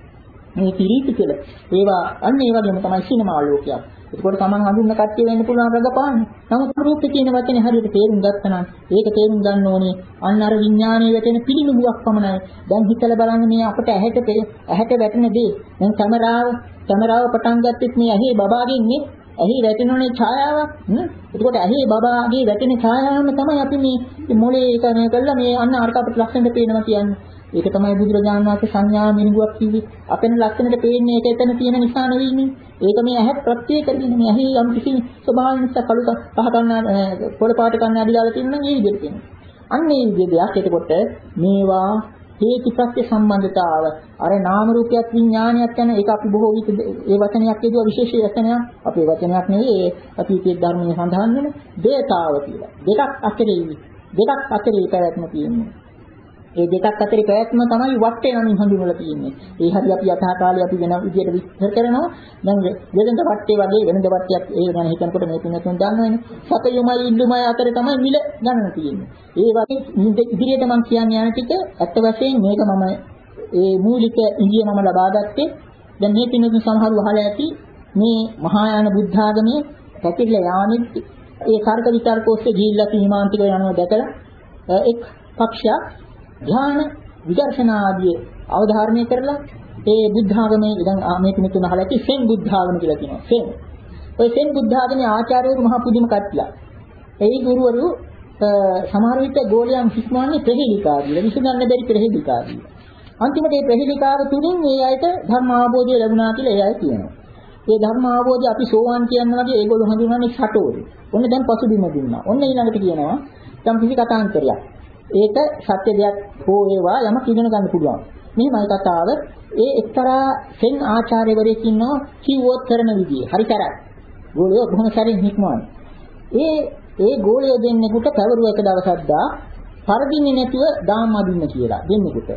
මේ පිරිති තුල ඒවා අන්න ඒ වගේම තමයි සිනමා ලෝකයක්. ඒකෝට තමන් හඳුන්න කට්ටිය වෙන්න පුළුවන් රඟපාන්න. නමුත් රූප කියන වචනේ හරියට තේරුම් ගත්තා නම් ඒක තේරුම් ගන්න ඕනේ අන්න අර විඥානයේ වැටෙන පිළිනුඹුවක් පමණයි. දැන් හිතලා බලන්න මේ අපිට ඇහැට ඇහැට වැටෙන දේ. දැන් කැමරාව කැමරාව පටන් ගත්තෙත් මේ ඇහි බබාගෙන් නේ ඇහි වැටෙනෝනේ ඡායාවක්. හ්ම්. ඒකෝට ඇහි බබාගේ වැටෙන ඡායාවම තමයි අපි මේ මොලේ එකම කළා මේ අන්න අරක අපිට ලක්ෂණයට පේනවා කියන්නේ. ඒක තමයි බුදුරජාණන් වහන්සේ සංඥා මිනිගුවක් කිව්වේ. අපෙන් ලක්ෂණයට පේන්නේ ඒක එතන තියෙන නිසා නෙවෙයිනේ. ඒක මේ ඇහත් ප්‍රත්‍ය කරගෙන මේ ඇහි යම් කිසි ස්වභාවයෙන් නිසා කළු පහ ගන්න පොළ පාට ගන්න අදිලාලා තියෙන නම් ඒ විදිහට තියෙනවා. අන්න ඒ විදිහට එතකොට මේවා හේතුප්‍රත්‍ය සම්බන්ධතාව අර නාම රූපයක් විඥානයක් යන ඒක අපි බොහෝ විට ඒ වචනයක් කියදුවා විශේෂ වචනයක්. අපේ වචනයක් නෙවෙයි අතීතයේ ධර්මයේ සඳහන් වෙන දේතාව කියලා. දෙකක් අතරේ දෙකක් අතරේ පැවැත්ම තියෙනවා. ඒ දෙකක් අතරේ පැවැත්ම තමයි වටේ නමින් හඳුන්වලා තියෙන්නේ. ඒ හැටි අපි යථා කාලේ අපි වෙන විදියට විස්තර කරනවා. දැන් වෙනද වටේ වගේ වෙනද වටයක් ඒ ගැන හිතනකොට මේ තුනතුන් දන්නවනේ. සතයුමයි ඉල්ලුමයි අතරේ තමයි මිල ගණන තියෙන්නේ. ඒ වගේ ඉදිරියට මම කියන්නේ යන ටික ඇත්ත වශයෙන් මේක මම ඒ මූලික ඉංග්‍රීසි මම ලබා ගත්තේ. දැන් මේ පින්නතුන් සමහරව අහලා ඇති මේ මහායාන බුද්ධ ආගමේ පැතිරලා යාමෙත් ඒ කාර්ක විචාරක ඔස්සේ ගිහිල්ලා සීමාන්තික යනවා දැකලා එක් පක්ෂයක් ධ්‍යාන විදර්ශනා ආදී අවධාරණය කරලා ඒ බුද්ධ ආගමේ ඉඳන් මේ පිටුන අහලා ඇති සෙන් බුද්ධ ආගම කියලා කියනවා. සෙන්. ඔය සෙන් බුද්ධ ආගමේ ආචාර්යවරු මහා පුදුම කට්ටියක්. ඒ ගුරුවරු සමහර විට ගෝලයන් හිස්මන්නේ ප්‍රහේලිකාදී, විසඳන්න බැරි ප්‍රහේලිකාදී. අන්තිමට මේ ප්‍රහේලිකාව තුලින් මේ අයට ධර්ම අවබෝධය ලැබුණා කියලා ඒ අය කියනවා. ඒ ධර්ම අවබෝධය අපි සෝවාන් කියන වගේ ඒගොල්ලෝ හඳුන්වන්නේ සටෝරි. ඔන්න දැන් පසුබිම දුන්නා. ඔන්න ඊළඟට කියනවා යම් කිසි කතාන්තරයක්. ඒක සත්‍ය දෙයක් හෝ ඒවා යමක් ඉගෙන ගන්න පුළුවන්. මෙහෙමයි කතාව. ඒ එක්තරා සෙන් ආචාර්යවරයෙක් ඉන්නවා කිව්වොත් කරන විදිය. හරි කරා. ගෝලියෝ බොහොම සැරින් හික්මවන්නේ. ඒ ඒ ගෝලියෝ දෙන්නෙකුට පැවරුව එක දවසක් දා පරදින්නේ නැතුව දාම් අදින්න කියලා දෙන්නෙකුට.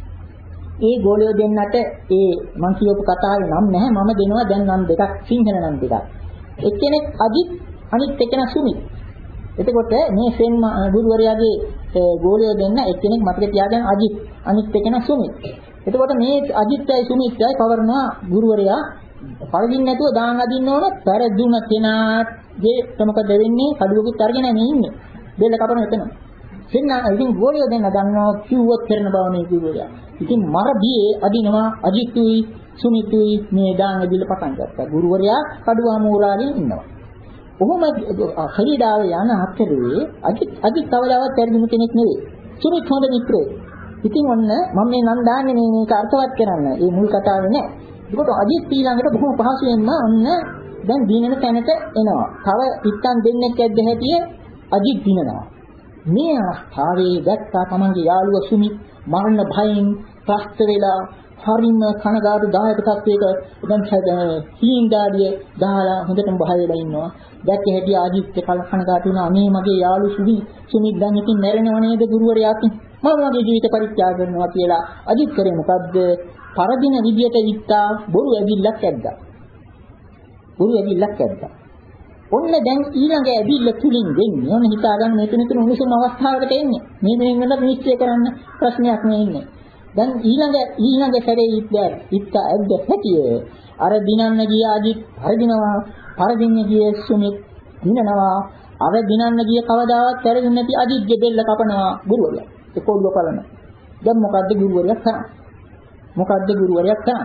ඒ ගෝලියෝ දෙන්නට ඒ මං කියවපු කතාවේ නම් නැහැ. මම දෙනවා දැන් නම් දෙකක් සිංහල නම් දෙකක්. එක්කෙනෙක් අජිත් අනිත් එක්කෙනා සුමිත්. එතකොට මේ සෙන් ගුරුවරයාගේ ගෝලියෝ දෙන්න එක්කෙනෙක් මතක තියාගන්න අජිත් අනිත් එක්කෙනා සුමිත්. එතකොට මේ අජිත්යයි සුමිත්යයි කවරනවා ගුරුවරයා පරදින්න නැතුව දාන් අදින්න ඕන පෙරදුන කෙනාගේ මොකද වෙන්නේ කඩුවකුත් අරගෙන මේ ඉන්නේ. බෙල්ල කපන එතන. සෙන් ඉතින් ගෝලියෝ දෙන්න ගන්නවා කිව්වොත් කරන බව මේ ගුරුවරයා. ඉතින් මර බියේ අදිනවා අජිත්ුයි සුමිතුයි මේ දාන් අදින්න පටන් ගත්තා. ගුරුවරයා කඩුව අමෝරාගෙන ඉන්නවා. කොහොම ශරීරාවේ යන අතරේ අජිත් අජිත් කවදාවත් පෙරදුණු කෙනෙක් නෙවෙයි. සුමිත් හොඳ මිත්‍රයෙක්. ඉතින් ඔන්න මම මේ නම් දාන්නේ මේ මේක අර්ථවත් කරන්න. ඒ මුල් කතාවේ නෑ. ඒකට අජිත් ඊළඟට බොහොම පහසුවෙන්ම ඔන්න දැන් දිනන තැනට එනවා. තව පිට්ටන් දෙන්නෙක් ඇද්ද හැටිය අජිත් දිනනවා. මේ අවස්ථාවේ දැක්කා තමන්ගේ යාළුවා සුමිත් මරණ භයෙන් ත්‍රස්ත වෙලා හරිම කනගාටු දායක තත්වයක දැන් හීන්දාඩිය දාලා හොඳටම බය වෙලා ඉන්නවා. දැක්ක හැටි ආදිත්‍ය කල කනගාටු වුණා. මේ මගේ යාළු සුවි සුමිත් දැන් ඉතින් මැරෙනව නේද ගුරුවරයා අතින් මම මගේ ජීවිත පරිත්‍යාග කරනවා කියලා අජිත් කරේ මොකද්ද? පරදින විදියට ඉත්තා බොරු ඇවිල්ලක් ඇද්දා. බොරු ඇවිල්ලක් ඇද්දා. ඔන්න දැන් ඊළඟ ඇවිල්ල තුලින් වෙන්නේ ඔන්න හිතා ගන්න මෙතන තුන උණුසුම අවස්ථාවකට එන්නේ. මේ මෙහෙන් වෙනත් නිශ්චය කරන්න ප්‍රශ්නයක් නෙ ඉන්නේ. දැන් ඊළඟ ඊළඟ සැරේ ඉත්තා ඉත්තා ඇද්ද හැටිය අර දිනන්න ගිය අජිත් පරදිනවා. පරදින්න ගිය සුමිත් දිනනවා. අර දිනන්න ගිය කවදාවත් පෙරදින්න නැති අජිත්ගේ බෙල්ල කපනවා ගුරුවරයා. ඒ කොල්ල බලන. දැන් මොකද්ද ගුරුවරයා කරන්නේ? මොකද්ද ගුරුවරයා කරන්නේ?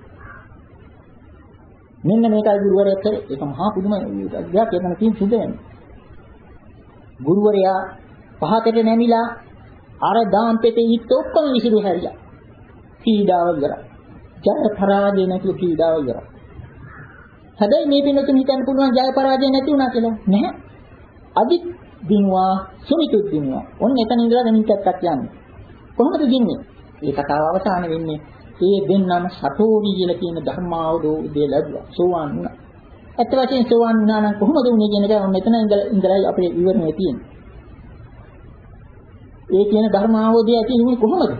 මෙන්න මේකයි ගුරුවරයා කරේ. ඒක මහා පුදුම දෙයක්. එතන තියෙන සුදෙන්. ගුරුවරයා පහතට නැමිලා අර දාම්පෙතේ ඉත් ඔක්කොම විසිරු හැරියා. පීඩාව ඉවරයි. ජය පරාජය නැතුව පීඩාව ඉවරයි. හැබැයි මේ පින්නතුන් හිතන්න පුළුවන් ජය පරාජය නැති වුණා කියලා. නැහැ. අදිත් දිනුවා සුමිතුත් දිනුවා. ඔන්න එතන ඉඳලා දෙනින්ටක් යන්නේ. කොහොමද දින්නේ? ඒ කතාව අවසාන වෙන්නේ ඒ දෙන්නම සතෝවි කියලා කියන ධර්මාවබෝධය ලැබුවා. සෝවාන් වුණා. ඇත්ත වශයෙන් සෝවාන් වුණා නම් කොහොමද වුනේ කියන එක ඔන්න එතන ඉඳලා ඉඳලා අපේ විවරණේ තියෙන්නේ. ඒ කියන ධර්මාවබෝධය ඇති වෙන්නේ කොහොමද?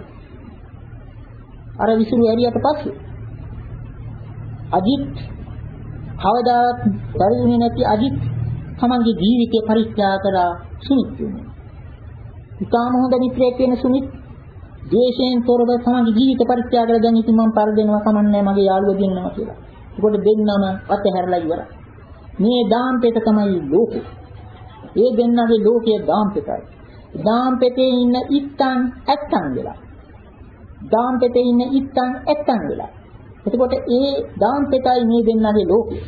අර විසුරු ඇරියට පස්සේ අජිත් කවදාවත් පරිුනේ නැති අජිත් තමන්ගේ ජීවිතේ පරිත්‍යාග කරලා සුමිත් වෙනවා. ඉතාම හොඳ මිත්‍රයෙක් වෙන සුමිත් දේශයෙන් තොරව තමන්ගේ ජීවිත පරිත්‍යාග කරලා දැන් ඉතින් මම පරදෙනවා කමන්නේ මගේ යාළුවා දෙන්නවා කියලා. ඒකට දෙන්නම අතහැරලා ඉවරයි. මේ දාම්පෙත තමයි ලෝකේ. ඒ දෙන්නගේ ලෝකයේ දාම්පෙතයි. දාම්පෙතේ ඉන්න ඉත්තන් ඇත්තන් වෙලා. දාම්පෙතේ ඉන්න ඉත්තන් ඇත්තන් වෙලා. එතකොට ඒ දාම්පෙතයි මේ දෙන්නගේ ලෝකේ.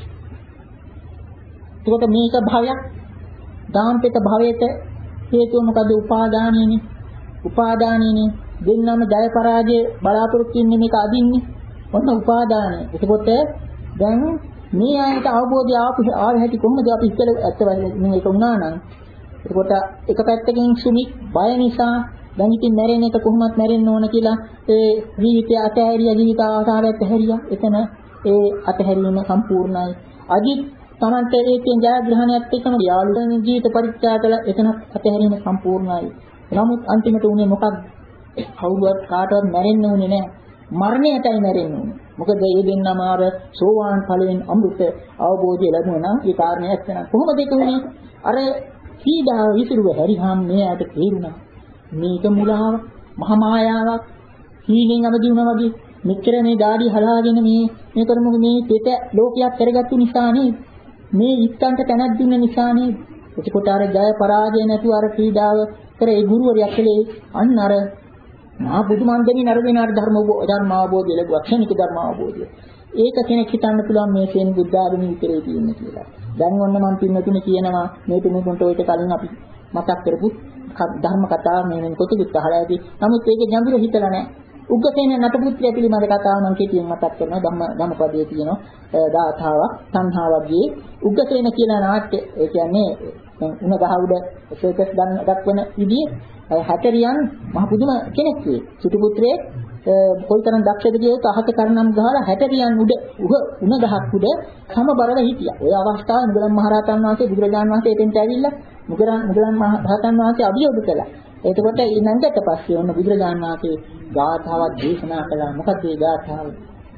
එතකොට මේක භවයක්. දාම්පෙත භවයට හේතුව මොකද? උපාදානයනේ. උපාදානයනේ දෙන්නම ජය පරාජය බලාපොරොත්තු වෙන්නේ මේක අදින්නේ. ඔන්න උපාදානය. එතකොට දැන් මේ ආයත අවබෝධය ආපු ආව හැටි කොහොමද අපි ඉස්සෙල් ඇත්ත වශයෙන්ම මේක වුණා නම් එතකොට එක පැත්තකින් සුමිත් බය නිසා දැන් ඉතින් මැරෙන එක කොහොමත් මැරෙන්න ඕන කියලා ඒ ජීවිතය අතහැරියා ජීවිත ආසාව අතහැරියා. එතන ඒ අතහැරීම සම්පූර්ණයි. අජිත් තමන්ට ඒ කියන ජයග්‍රහණයත් එක්කම යාළුවන්ගේ ජීවිත පරිත්‍යාග කළා. එතන අතහැරීම සම්පූර්ණයි. නමුත් අන්තිමට උනේ මොකක්ද? කවුරුවත් කාටවත් මැරෙන්න උනේ නැහැ. මරණයටයි මැරෙන්න උනේ. මොකද මේ දෙන්නම අර සෝවාන් ඵලයෙන් අමෘත අවබෝධය ලැබුණා නම් ඒ කාරණේ ඇත්තන කොහොමද ඒක උනේ? අර සීඩා විසිරුව හැරිහම් මෙයාට තේරුණා. මේක මුලාව මහා මායාවක්. හීනෙන් අවදි වුණා වගේ මෙච්චර මේ දාඩි හලාගෙන මේ මේ කරමු මේ පිට ලෝකයක් කරගත්තු නිසානේ. මේ ඉත්තන්ට තැනක් දුන්න නිසානේ. එතකොට අර ජය පරාජය නැතුව අර සීඩාව කර ඒ ගුරුවරයා කලේ අන්න අර මහා බුදුමන්දනි නරදිනාට ධර්ම ධර්ම අවබෝධය ලැබුවා. ක්ෂණික ධර්ම අවබෝධය. ඒක කෙනෙක් හිතන්න පුළුවන් මේ සෙන් බුද්ධ ආගමේ විතරේ තියෙන්නේ කියලා. දැන් ඔන්න මම පින්නතුනේ කියනවා මේ තුමුන්ට ඔය කලින් අපි මතක් කරපු ධර්ම කතා මේ වෙන කොටුත් අහලා ඇති. නමුත් ඒකේ ගැඹුර හිතලා නැහැ. උග්ගසේන නටපුත්‍රය පිළිබඳ කතාව මම කෙටියෙන් මතක් කරනවා. ධම්ම ධම්මපදයේ තියෙනවා දාතාවක් සංහාවගේ උග්ගසේන කියන නාට්‍ය. ඒ කියන්නේ උණ ගහ උඩ සර්කස් දක්වන විදිහේ හැතරියන් මහ පුදුම කෙනෙක් වේ. සුතු පුත්‍රයෙක් කොයිතරම් දක්ෂද කියොත් අහක කරනම් ගහලා හැතරියන් උඩ උණ ගහක් උඩ සමබරව හිටියා. ওই අවස්ථාවේ මුගලන් මහරහතන් වහන්සේ බුදුරජාණන් වහන්සේ එතෙන්ට ඇවිල්ලා මුගලන් මුගලන් මහරහතන් වහන්සේ අභියෝග කළා. එතකොට ඊළඟට පස්සේ ඔන්න බුදුරජාණන් වහන්සේ ගාථාවක් දේශනා කළා. මොකක්ද ඒ ගාථාව?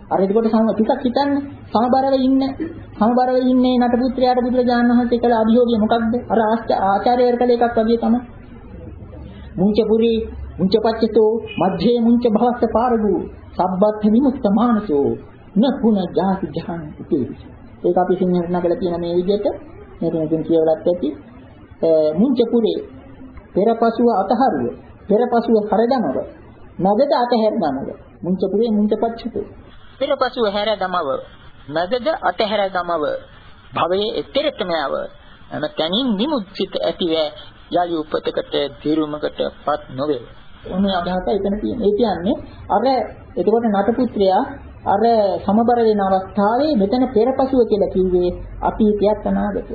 අර එතකොට සම ටිකක් හිතන්න සමබරව ඉන්න සමබරව ඉන්නේ නටපුත්‍රයාට බුදුරජාණන් වහන්සේ කළ අභියෝගය මොකක්ද? අර ආචාර්යවරු කළ එකක් වගේ තමයි. මුංචපුරි මුංචපච්චතෝ මධ්‍යේ මුංච භවස්ස පාරගු සබ්බත් විමුක්ත මානසෝ නපුන ජාති ජහන් ඉති. ඒක අපි සිංහලට නගලා තියෙන මේ විදිහට මේක මෙතන කියවලත් ඇති. මුංචපුරේ පෙරපසුව අතහරුව පෙරපසුව හරදමව නගද අතහැරදමව මුංචපුරේ මුංචපච්චතෝ පෙරපසුව හැරදමව නගද අතහැරදමව භවයේ එතරටම යව එන තනින් විමුක්තිත ඇතිව යලි උපතකට දිරුමකටපත් නොවේ. ඔන්නේ අදහස එතන තියෙනවා. ඒ කියන්නේ අර එතකොට නටපුත්‍රයා අර සමබර වෙන අවස්ථාවේ මෙතන පෙරපසුව කියලා කිව්වේ අතීතයත් අනාගතයත්.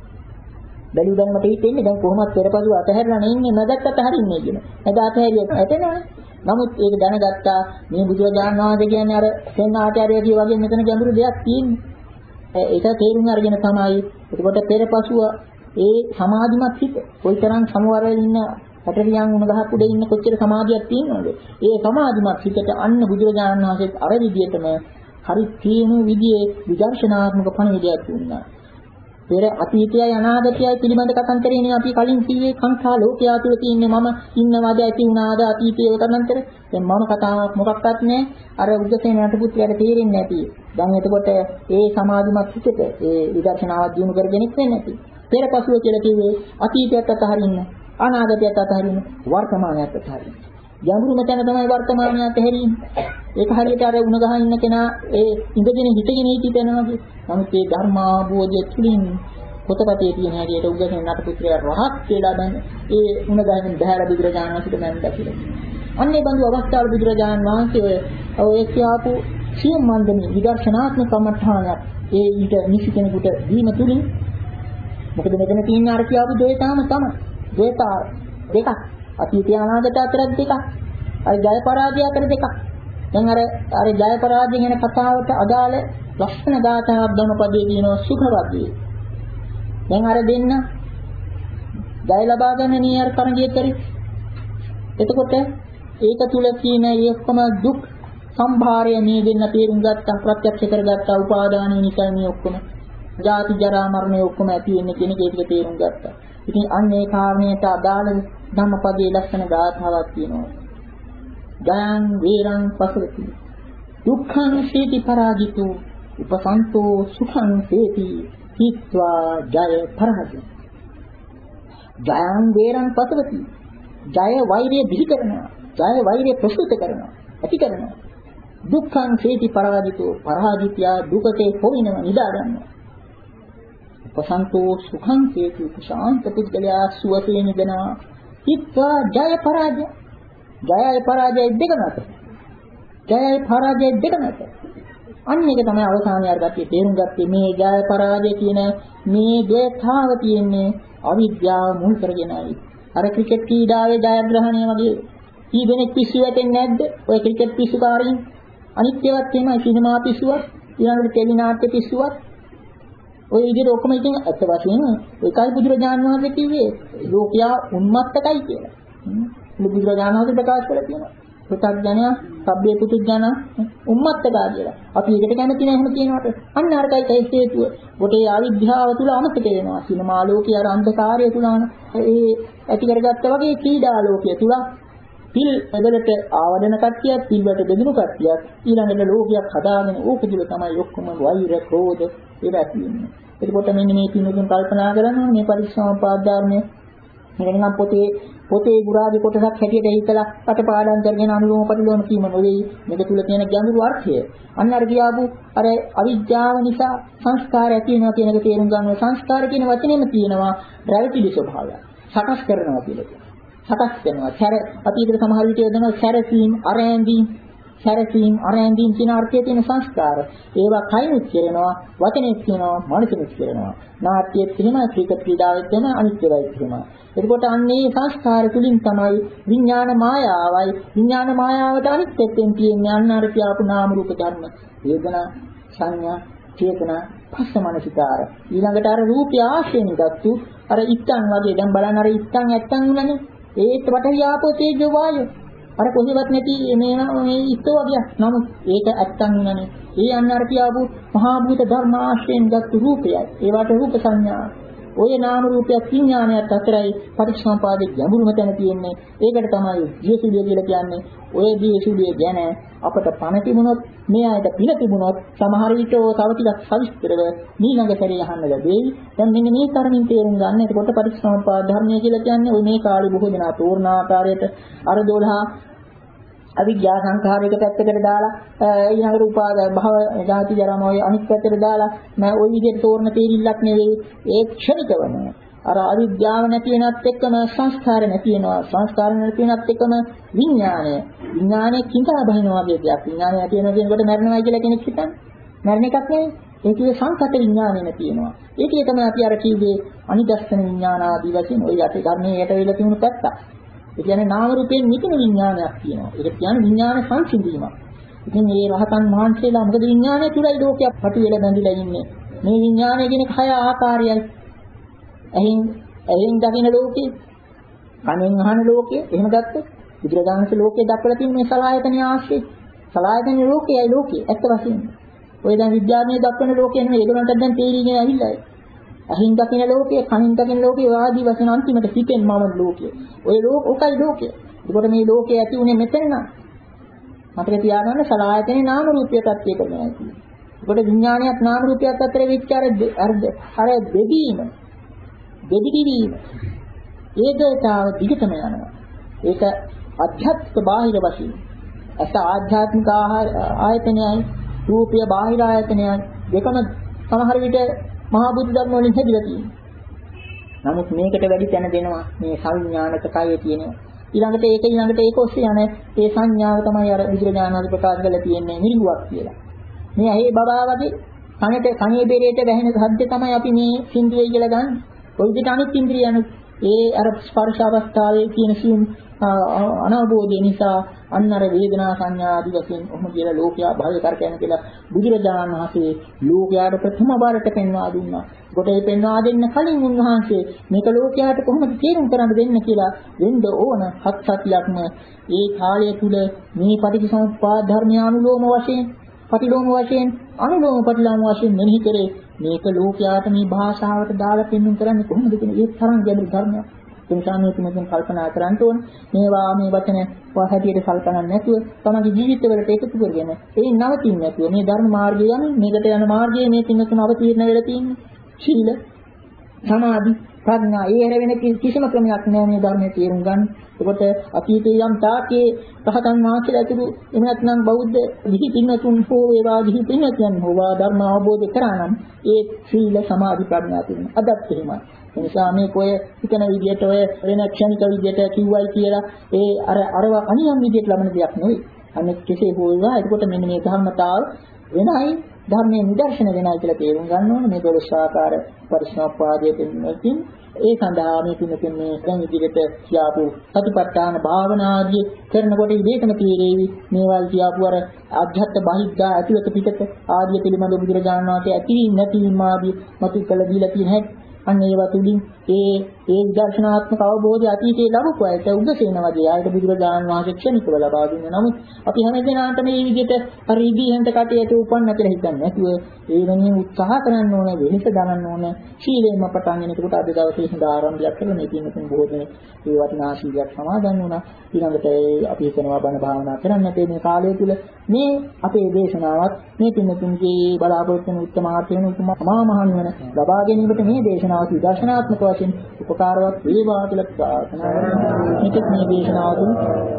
බැලු දැන්මට හිතෙන්නේ දැන් කොහොමද පෙරපසුව අතහැරලා නෙන්නේ නැදක්කට හරින්නේ කියන. නැද අතහැරිය ඇතනවනේ. නමුත් ඒක දැනගත්තා මේ බුදුරජාණන් වහන්සේ කියන්නේ අර සෙන් ආචාර්යගේ වගේ මෙතන ගැඹුරු දෙයක් තියෙන්නේ. ඒක තේරුම් අරගෙන තමයි එතකොට පෙරපසුව ඒ සමාධිමත් හිත කොයිතරම් සමවරව ඉන්න පැටලියන් උණ ගහක් උඩ ඉන්න කොච්චර සමාධියක් තියෙනවද? ඒ සමාධිමත් හිතට අන්න බුදුරජාණන් වහන්සේ අර විදියටම හරි තියෙන විදියේ විදර්ශනාත්මක පණිවිඩයක් දුන්නා. පෙර අතීතයයි අනාගතයයි පිළිබඳ කතන්තරේනේ අපි කලින් කිව්වේ සංඛා ලෝකයා තුල තියෙන්නේ මම ඉන්නවද ඇති වුණාද අතීතයේ කතන්තර. දැන් මම කතාවක් මොකක්වත් නැහැ. අර උද්දසේන නටපුත්‍රයාට තේරෙන්නේ නැති. දැන් එතකොට ඒ සමාධිමත් හිතට ඒ විදර්ශනාවක් දිනු කරගෙන ඉන්නේ නැති. පෙරපසුව කියලා කිව්වේ අතීතයත් අතහරින්න, අනාගතයත් අතහරින්න, වර්තමානයත් අතහරින්න. ගැඹුරුම තැන තමයි වර්තමානය අතහැරීම. ඒක හරියට අර උණ ගහ ඉන්න කෙනා ඒ ඉඳගෙන හිටගෙන හිටිනවා වගේ. නමුත් මේ ධර්මාභෝධය තුළින් පොතපතේ තියෙන හැටියට උගසෙන් නටපුත්‍රයා රහත් කියලා දැන් ඒ උණ ගහෙන් බහැලා බුදුරජාණන් වහන්සේට මැන්දා කියලා. අන්නේ බඳු අවස්ථාවල බුදුරජාණන් වහන්සේ ඔය කියාපු සියම් මන්දමේ විදර්ශනාත්මක කමඨානයක් ඒ ඊට නිසි කෙනෙකුට දීම තුළින් මොකද මෙතන තියෙන අර කියාපු දෙයතාම තමයි. දෙයතා දෙකක්. අතීතය අනාගත අතර දෙකක්. අර ජය පරාජය අතර දෙකක්. දැන් අර අර ජය පරාජය ගැන කතාවට අදාළ ලක්ෂණ ගාථාවක් ධම්මපදයේ කියනවා සුඛවද්දී. දැන් අර දෙන්න ජය ලබා ගන්න නියර කරගිය කරේ. එතකොට ඒක තුල තියෙන ඒ ඔක්කොම දුක් සම්භාරය මේ දෙන්න තේරුම් ගත්තා ප්‍රත්‍යක්ෂ කරගත්තා උපාදානයේ නිසා මේ ඔක්කොම ජාති ජරා මරණය ඔක්කොම ඇති වෙන්නේ කියන එක ඒක තේරුම් ගත්තා. ඉතින් අන්න ඒ කාරණයට අදාළ ධම්මපදයේ ලක්ෂණ ගාථාවක් තියෙනවා. ජයං වේරං පසවති දුක්ඛං සීති පරාජිතෝ උපසන්තෝ සුඛං සේති හිත්වා ජය පරාජිත. ජයං වේරං පසවති ජය වෛරය දිහි කරනවා. ජය වෛරය ප්‍රසූත කරනවා. ඇති කරනවා. දුක්ඛං සීති පරාජිතෝ පරාජිතයා දුකේ පොවිනවා නිදා ගන්නවා. උපසන්තෝ සුඛං සේති ශාන්ත පුද්ගලයා සුවසේ නිදනවා. හිත්වා ජය පරාජය ජයයි පරාජය දෙක නැත. ජයයි පරාජය දෙක නැත. අන්න ඒක තමයි අවසානයේ අර ගැටේ තේරුම් ගත්තේ මේ ජය පරාජය කියන මේ දෙතාව තියෙන්නේ අවිද්‍යාව මුල් කරගෙනයි. අර ක්‍රිකට් ක්‍රීඩාවේ ජයග්‍රහණය වගේ කී දෙනෙක් පිස්සු වැටෙන්නේ නැද්ද? ඔය ක්‍රිකට් පිස්සුකාරින් අනිත් ඒවාත් එහෙමයි සිනමා පිස්සුවක් ඊළඟට ටෙලි නාට්‍ය පිස්සුවක් ඔය විදිහට ඔක්කොම ඉතින් අත් වශයෙන් ඒකයි බුදුරජාණන් වහන්සේ කිව්වේ ලෝකයා උන්මත්තකයි කියලා. බුදුරජාණන් වහන්සේ ප්‍රකාශ කරලා තියෙනවා. පුතග්ජනයා සබ්බේ පුතුජන උම්මත්තකා කියලා. අපි ඒකට කැමති නැහැ එහෙම කියනකොට. අන්න අරකයි ඒ හේතුව. ගොටේ අවිද්‍යාව තුල අමතක වෙනවා. සිනමා ලෝකයේ අර අන්ධකාරය තුල ඒ ඇති කරගත්තා වගේ ක්‍රීඩා ලෝකයේ තුල පිල් වලට ආවදන කට්ටියක් පිල් වලට බෙදුණු කට්ටියක් ඊළඟට ලෝකයක් හදාගෙන ඕක තුල තමයි ඔක්කොම වෛර ක්‍රෝධ ඒවා තියෙන්නේ. එතකොට මෙන්න මේ පින්නුතුන් කල්පනා කරනවා මේ පරිසම්පාද ධර්මයේ මෙන්න පොතේ පොතේ ගුරාගේ කොටසක් හැටියට හිතලා අටපාඩම් කරගෙන අනුලෝම ප්‍රතිලෝම කීම නෙවෙයි මේක තුල තියෙන ගැඹුරු අර්ථය. අන්න අර කියාපු අර අවිද්‍යාව නිසා සංස්කාර ඇති වෙනවා කියන එක තේරුම් ගන්නවා. සංස්කාර කියන වචනේම තියෙනවා රැවටිලි ස්වභාවය. සකස් කරනවා කියලා. සකස් කරනවා. සැර අතීතේ සමහර විට යදනවා සැරසීම්, අරැඳීම්, සැරසීම්, අරැඳීම් කියන අර්ථයේ තියෙන සංස්කාර. ඒවා කයිනුත් කරනවා, වචනෙත් කියනවා, මනසෙත් කරනවා. නාට්‍යයේ තියෙන ක්‍රිකට් ක්‍රීඩාවෙත් වෙන අනිත් ඒවායි තියෙනවා. එතකොට අන්නේ සංස්කාර තුලින් තමයි විඥාන මායාවයි විඥාන මායාවට අනිත් පැත්තෙන් තියෙන්නේ අන්න අර කියාපු නාම රූප ධර්ම වේදනා සංඥා චේතනා පස්සමනසිකාර ඊළඟට අර රූපය ආශ්‍රයෙන් ගත්තු අර ඉත්තන් වගේ දැන් බලන්න අර ඉත්තන් ඇත්තන් උනනේ ඒත් වටේ ආපෝ තේජෝ වායෝ අර කොහෙවත් නැති මේ මේ ඉස්සෝ වගේ. නමුත් ඒක ඇත්තන් නෙමෙයි. ඒ අන්න අර කියාපු මහා භූත ධර්ම ආශ්‍රයෙන් ගත් රූපයයි. ඒවට රූප සංඥා. ඔය නාම රූපයක් විඥානයත් අතරයි පටිච්චසමුපාදයේ ගැඹුරුම තැන තියෙන්නේ. ඒකට තමයි ජීසුලිය කියලා කියන්නේ. ඔය ජීසුලිය ගැන අපට පණ තිබුණොත්, මේ ආයත පිළ තිබුණොත් සමහර විට තව ටිකක් සවිස්තරව ඊළඟ සැරේ අහන්න ලැබෙයි. දැන් මෙන්න මේ තරමින් තේරුම් ගන්න. එතකොට පටිච්චසමුපාද ධර්මය කියලා කියන්නේ ඔය මේ කාලේ බොහෝ දෙනා තෝරන ආකාරයට අර දොළහ අවිද්‍යා සංඛාරයක පැත්තකට දාලා ඊළඟ රූපාද භව ජාති ජරා මොය අනිත් පැත්තට දාලා මම ওই විදිහට තෝරන තේරිල්ලක් නෙවෙයි. ඒ ක්ෂණිකවම අර අවිද්‍යාව නැති වෙනත් එක්කම සංස්කාර නැති වෙනවා. සංස්කාර නැති වෙනත් එක්කම විඥානය. විඥානයේ කිඳා බහිනවා වගේ දෙයක්. විඥානය නැති වෙනවා කියනකොට මරණයි කියලා කෙනෙක් හිතන්නේ. මරණ එකක් නෙවෙයි. ඒ කියේ සංකත විඥානය නැති වෙනවා. ඒකේ තමයි අපි අර කිව්වේ අනිදස්සන විඥාන ආදී වශයෙන් ওই යටි කර්මයේ යට වෙලා තිබුණු පැත්ත. ඒ කියන්නේ නාම රූපයෙන් නිකන විඥානයක් තියෙනවා. ඒක කියන්නේ විඥාන සංසිඳීමක්. ඉතින් මේ රහතන් වහන්සේලා මොකද විඥානය තුලයි ලෝකයක් පටු වෙලා බැඳිලා ඉන්නේ. මේ විඥානය කියන කය ආකාරයයි. එහෙන් එහෙන් දකින ලෝකේ, කනෙන් අහන ලෝකේ, එහෙම ගත්තොත් බුදුරජාණන්සේ ලෝකේ දක්වලා තියෙන මේ සලආයතන ආශ්‍රේ. සලආයතන ලෝකයයි ලෝකේ ඇත්ත වශයෙන්ම. ඔය දැන් විද්‍යාඥයෝ දක්වන ලෝකේ නෙමෙයි ඒගොල්ලන්ට දැන් තේරිගෙන ඇවිල්ලා. අහින් දකින ලෝකයේ, කනින් දකින ලෝකයේ ආදී වශයෙන් අන්තිමට සිතෙන් මම ලෝකයේ. ඔය ලෝක ඔකයි ලෝකය. ඒකට මේ ලෝකයේ ඇති උනේ මෙතන නම්. මතක තියාගන්න සලආයතනේ නාම රූපය තත්ත්වය කරනවා. ඒකට විඥානයත් නාම රූපයත් අතර විචාර අර අර දෙදීම, දෙදිවීම. ඒකතාව දිගටම යනවා. ඒක අධ්‍යාත්මික බාහිර වශයෙන්. අස ආධ්‍යාත්මික ආයතනයයි, රූපය බාහිර ආයතනයයි දෙකම සමහර විට මහා බුදු ධර්ම වලින් හැදිලා තියෙනවා. නමුත් මේකට වැඩි තැන දෙනවා මේ සංඥානක කයේ තියෙනවා. ඊළඟට ඒක ඊළඟට ඒක ඔස්සේ යන ඒ සංඥාව තමයි අර බුදුරජාණන් වහන්සේ ප්‍රකාශ කරලා තියෙන්නේ මිරිඟුවක් කියලා. මේ ඇහි බබා වගේ කනට කනේ බෙරේට වැහෙන සද්ද තමයි අපි මේ සින්දුවේ කියලා ගන්න. ඔය විදිහට අනිත් ඉන්ද්‍රියන ඒ අර ස්පර්ශ අවස්ථාවේ තියෙන සියුම් අනවබෝධය නිසා අන්න අර වේදනා සංඥා ආදී වශයෙන් ඔහොම කියලා ලෝකයා භවය කරකැන කියලා බුදුරජාණන් වහන්සේ ලෝකයාට ප්‍රථම වරට පෙන්වා දුන්නා. කොට ඒ පෙන්වා දෙන්න කලින් උන්වහන්සේ මේක ලෝකයාට කොහොමද තේරුම් කරන්න දෙන්න කියලා වෙන්න ඕන හත් සතියක්ම ඒ කාලය තුල මේ පටිච්චසමුප්පාද ධර්ම අනුලෝම වශයෙන්, පටිලෝම වශයෙන්, අනුලෝම පටිලෝම වශයෙන් මෙනෙහි කරේ. මේක ලෝකයාට මේ භාෂාවට දාලා පෙන්වන්න කරන්නේ කොහොමද කියන ඒ තරම් ගැඹුරු ධර්මයක්. ඒ නිසා මේ තුනකින් කල්පනා කරන්න ඕන. මේවා මේ වචන හැටියට කල්පනා නැතුව තමගේ ජීවිතවලට එකතු කරගෙන ඒ නවතින්නේ නැතුව මේ ධර්ම මාර්ගය යන්නේ මේකට යන මාර්ගයේ මේ තුනකම අවතීර්ණ වෙලා තියෙන්නේ. සීල, සමාධි, ප්‍රඥා. ඒ හැර වෙන කිසිම ක්‍රමයක් නෑ මේ ධර්මයේ තේරුම් ගන්න. ඒකට අතීතයේ යම් තාකේ රහතන් වහන්සේලා ඇතුළු එහෙම නැත්නම් බෞද්ධ විහි පින්නතුන් හෝ ඒවා විහි පින්නතුන් හෝවා ධර්ම අවබෝධ කරා නම් ඒ සීල, සමාධි, ප්‍රඥා තියෙනවා. අදත් එහෙමයි. ඒ නිසා මේ කොය හිතන විදිහට ඔය වෙන ක්ෂණික විදිහට කිව්වයි කියලා ඒ අර අරව අනියම් විදිහට ලබන දෙයක් නෙවෙයි. අනෙක් කෙසේ හෝ ඒවා. ඒකට මෙන්න මේ ධර්මතාව වෙනයි ධර්මයේ නිදර්ශන වෙනයි කියලා තේරුම් ගන්න ඕනේ. මේ දොළොස් ආකාර පරිසම්පාදයේ තියෙනකින් ඒ සඳහා මේ තුනකින් මේ දැන් ඉදිරියට කියාපු සතිපට්ඨාන භාවනාදී කරනකොට ඉදීතම තීරේවි මේවල් කියාපු අර අධ්‍යාත්ම බහිද්දා ඇතුළත පිටත ආදී පිළිබඳ බුදුරජාණන් වහන්සේ ඇතිවීම නැතිවීම ආදී මතු කළ දීලා තියෙන හැටි අන්න ඒවා තුලින් ඒ ඒ දර්ශනාත්මක අවබෝධය අතීතයේ ලැබුවා. ඒක උද්දේශන වගේ ආයත බුදුරජාණන් වහන්සේ ක්ෂණිකව ලබා දුන්නා. නමුත් අපි හැම දිනකට මේ විදිහට අර ඉදීහන්ට කටයුතු උපන්න කියලා හිතන්නේ නැතුව ඒ වෙනින් උත්සාහ කරන්න ඕනේ, වෙනස ගන්න ඕනේ. ශීලයෙන්ම පටන් ගන්නකොට අද දවසේ හිඳ ආරම්භයක් කරලා මේ පින්නතුන් බොහෝ දෙනෙක් ඒ වටිනා ශීලයක් සමාදන් වුණා. ඊළඟට අපි හිතනවා බණ භාවනා කරන්න මේ කාලය තුල මේ අපේ දේශනාවත් මේ පින්නතුන්ගේ බලාපොරොත්තු වෙන උත්තමාර්ථ වෙන උතුමා මහන් වෙන ලබා ගැනීමට මේ දේශනාව විදර්ශනාත්මක වශයෙන් උපකාරවත් වේවා කියලා ප්‍රාර්ථනා කරනවා. මේක මේ දේශනාව තුළ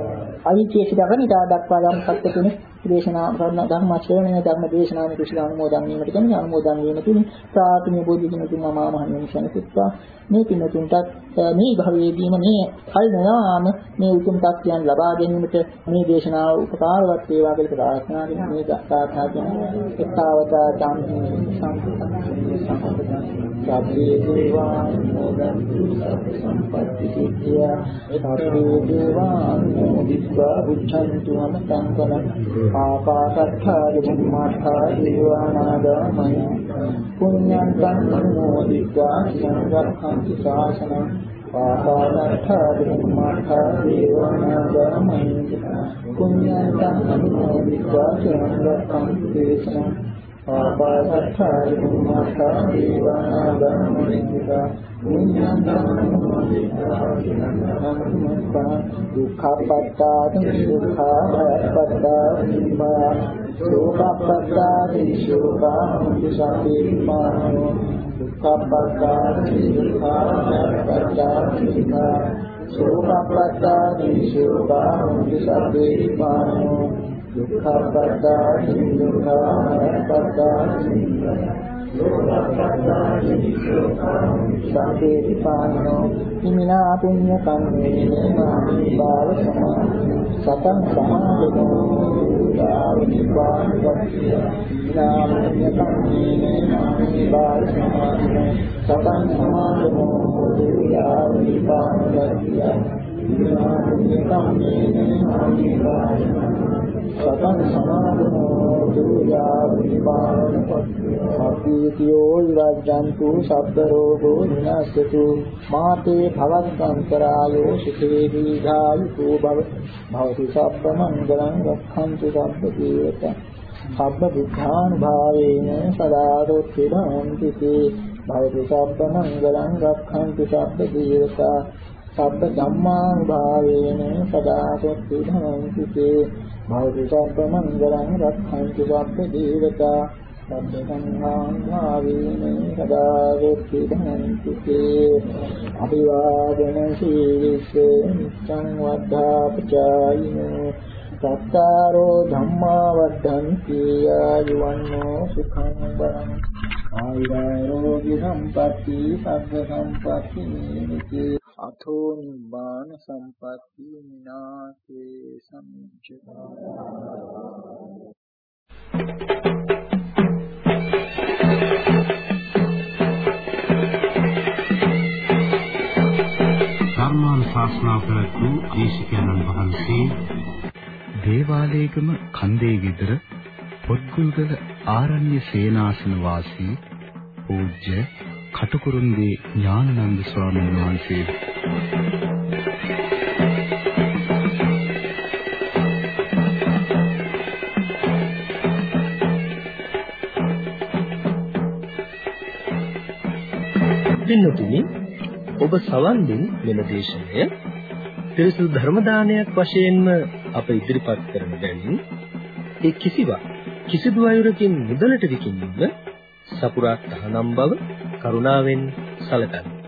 අවිචේෂිත ගණිතා දක්වා යම් සත්‍ය තුනේ දේශනා කරන ධර්ම ශ්‍රවණය ධර්ම දේශනාවේ කුසල අනුමෝදන් වීමට කියන්නේ අනුමෝදන් වීම තුලින් ප්‍රාර්ථනීය බෝධි කිනුතුන් මහා මහණන් වහන්සේට මේ කිනුතුන්ට මේ භවයේදීම මේ කල් නොයාම මේ උතුම් තත්ත්වයන් ලබා ගැනීමට මේ දේශනාව උපකාරවත් වේවා කියලා ප්‍රාර්ථනා කරන මේ ගාථා කියන එක්තාවතා ධම්ම සම්පූර්ණ සබ්බේ දේවා මොදන් සම්පත්ති සිද්ධිය සබ්බේ දේවා මොදිස්වා බුද්ධන්තු අමතං කරං ආකාශත්ථා බුම්මාඨා දේවානාගාමය පුඤ්ඤන්තං අනුමෝදිत्वा සංඝක්ඛන්ති ශාසනං ආකාශත්ථාදිමත්ථා දේවානාගාමහින්දික පුඤ්ඤන්තං අනුමෝදිत्वा චිරංගක්ඛං දේශනං ආකාශත්ථාදිමත්ථා දේවානාගාමහින්දික පුඤ්ඤන්තං අනුමෝදිत्वा චිරංගක්ඛං දුක්ඛපත්තාති දුක්ඛාපත්තාති සෝපපත්තාති සෝපාං සම්පේමානෝ දුක්ඛපත්තාති දුක්ඛාපත්තාති සෝපපත්තාති සෝපාං සම්පේමානෝ දුක්ඛපත්තාති දුක්ඛාපත්තාති සම්පේමානෝ හිමිනා පුඤ්ඤ කම්මේන මාමි බාල සමා සතං සමාදෝ දාවිපාණ්ඩක්ඛ්‍ය නාමඤ්ඤ කම්මේන මාමි බාල සමා සතං සමාදෝ දාවිපාණ්ඩක්ඛ්‍ය නාමඤ්ඤ කම්මේන මාමි බාල සතං සමාදෝ දාවිපාණ්ඩක්ඛ්‍ය සතියෝ විරජ්ජන්තු සබ්බ රෝගෝ විනාශතු මාතේ භවස්සන්තරායෝ සුඛේ දීඝායුකෝ භව භවති සබ්බ මංගලං රක්ඛන්තු සබ්බ දේවත සබ්බ බුද්ධානුභාවේන සදා දොත්තිභාන්ති තේ භවති සබ්බ මංගලං රක්ඛන්තු සබ්බ දේවත සබ්බ ධම්මානුභාවේන සදා දොත්තිභාන්ති තේ භවති සබ්බ මංගලං රක්ඛන්තු සබ්බ දේවත සබ්බ සංඝානුභාවේන සදා දොත්තිභාන්ති තේ අභිවාදන සීලිස්ස නිච්ඡං වද්ධාපචායිනෝ සත්තාරෝ ධම්මා වද්ධන්ති ආයුවන්නෝ සුඛං බලං ආයුරෝගි සම්පatti සග්ග සම්පatti නිති අතෝ නිබ්බාන සම්පatti විනාසේ සම්චිතා
ධර්මාන් ශාස්ත්‍රාව ප්‍රතු දේශිකානන් වහන්සේ
දේවාලේගම කන්දේ විතර පොත්ගුල්ගල ආරණ්‍ය සේනාසන වාසී පූජ්‍ය කටුකුරුන්දී ඥානানন্দ ස්වාමීන් වහන්සේ
පින්තුනි ඔබ සවන් දෙන මෙම දේශනය ත්‍රිසුදු ධර්ම දානයක් වශයෙන්ම අප ඉදිරිපත් කරන බැවින් ඒ කිසිවක් කිසිදු අයුරකින් මුදලට විකිණීම සපුරා තහනම් බව කරුණාවෙන් සැලකන්න.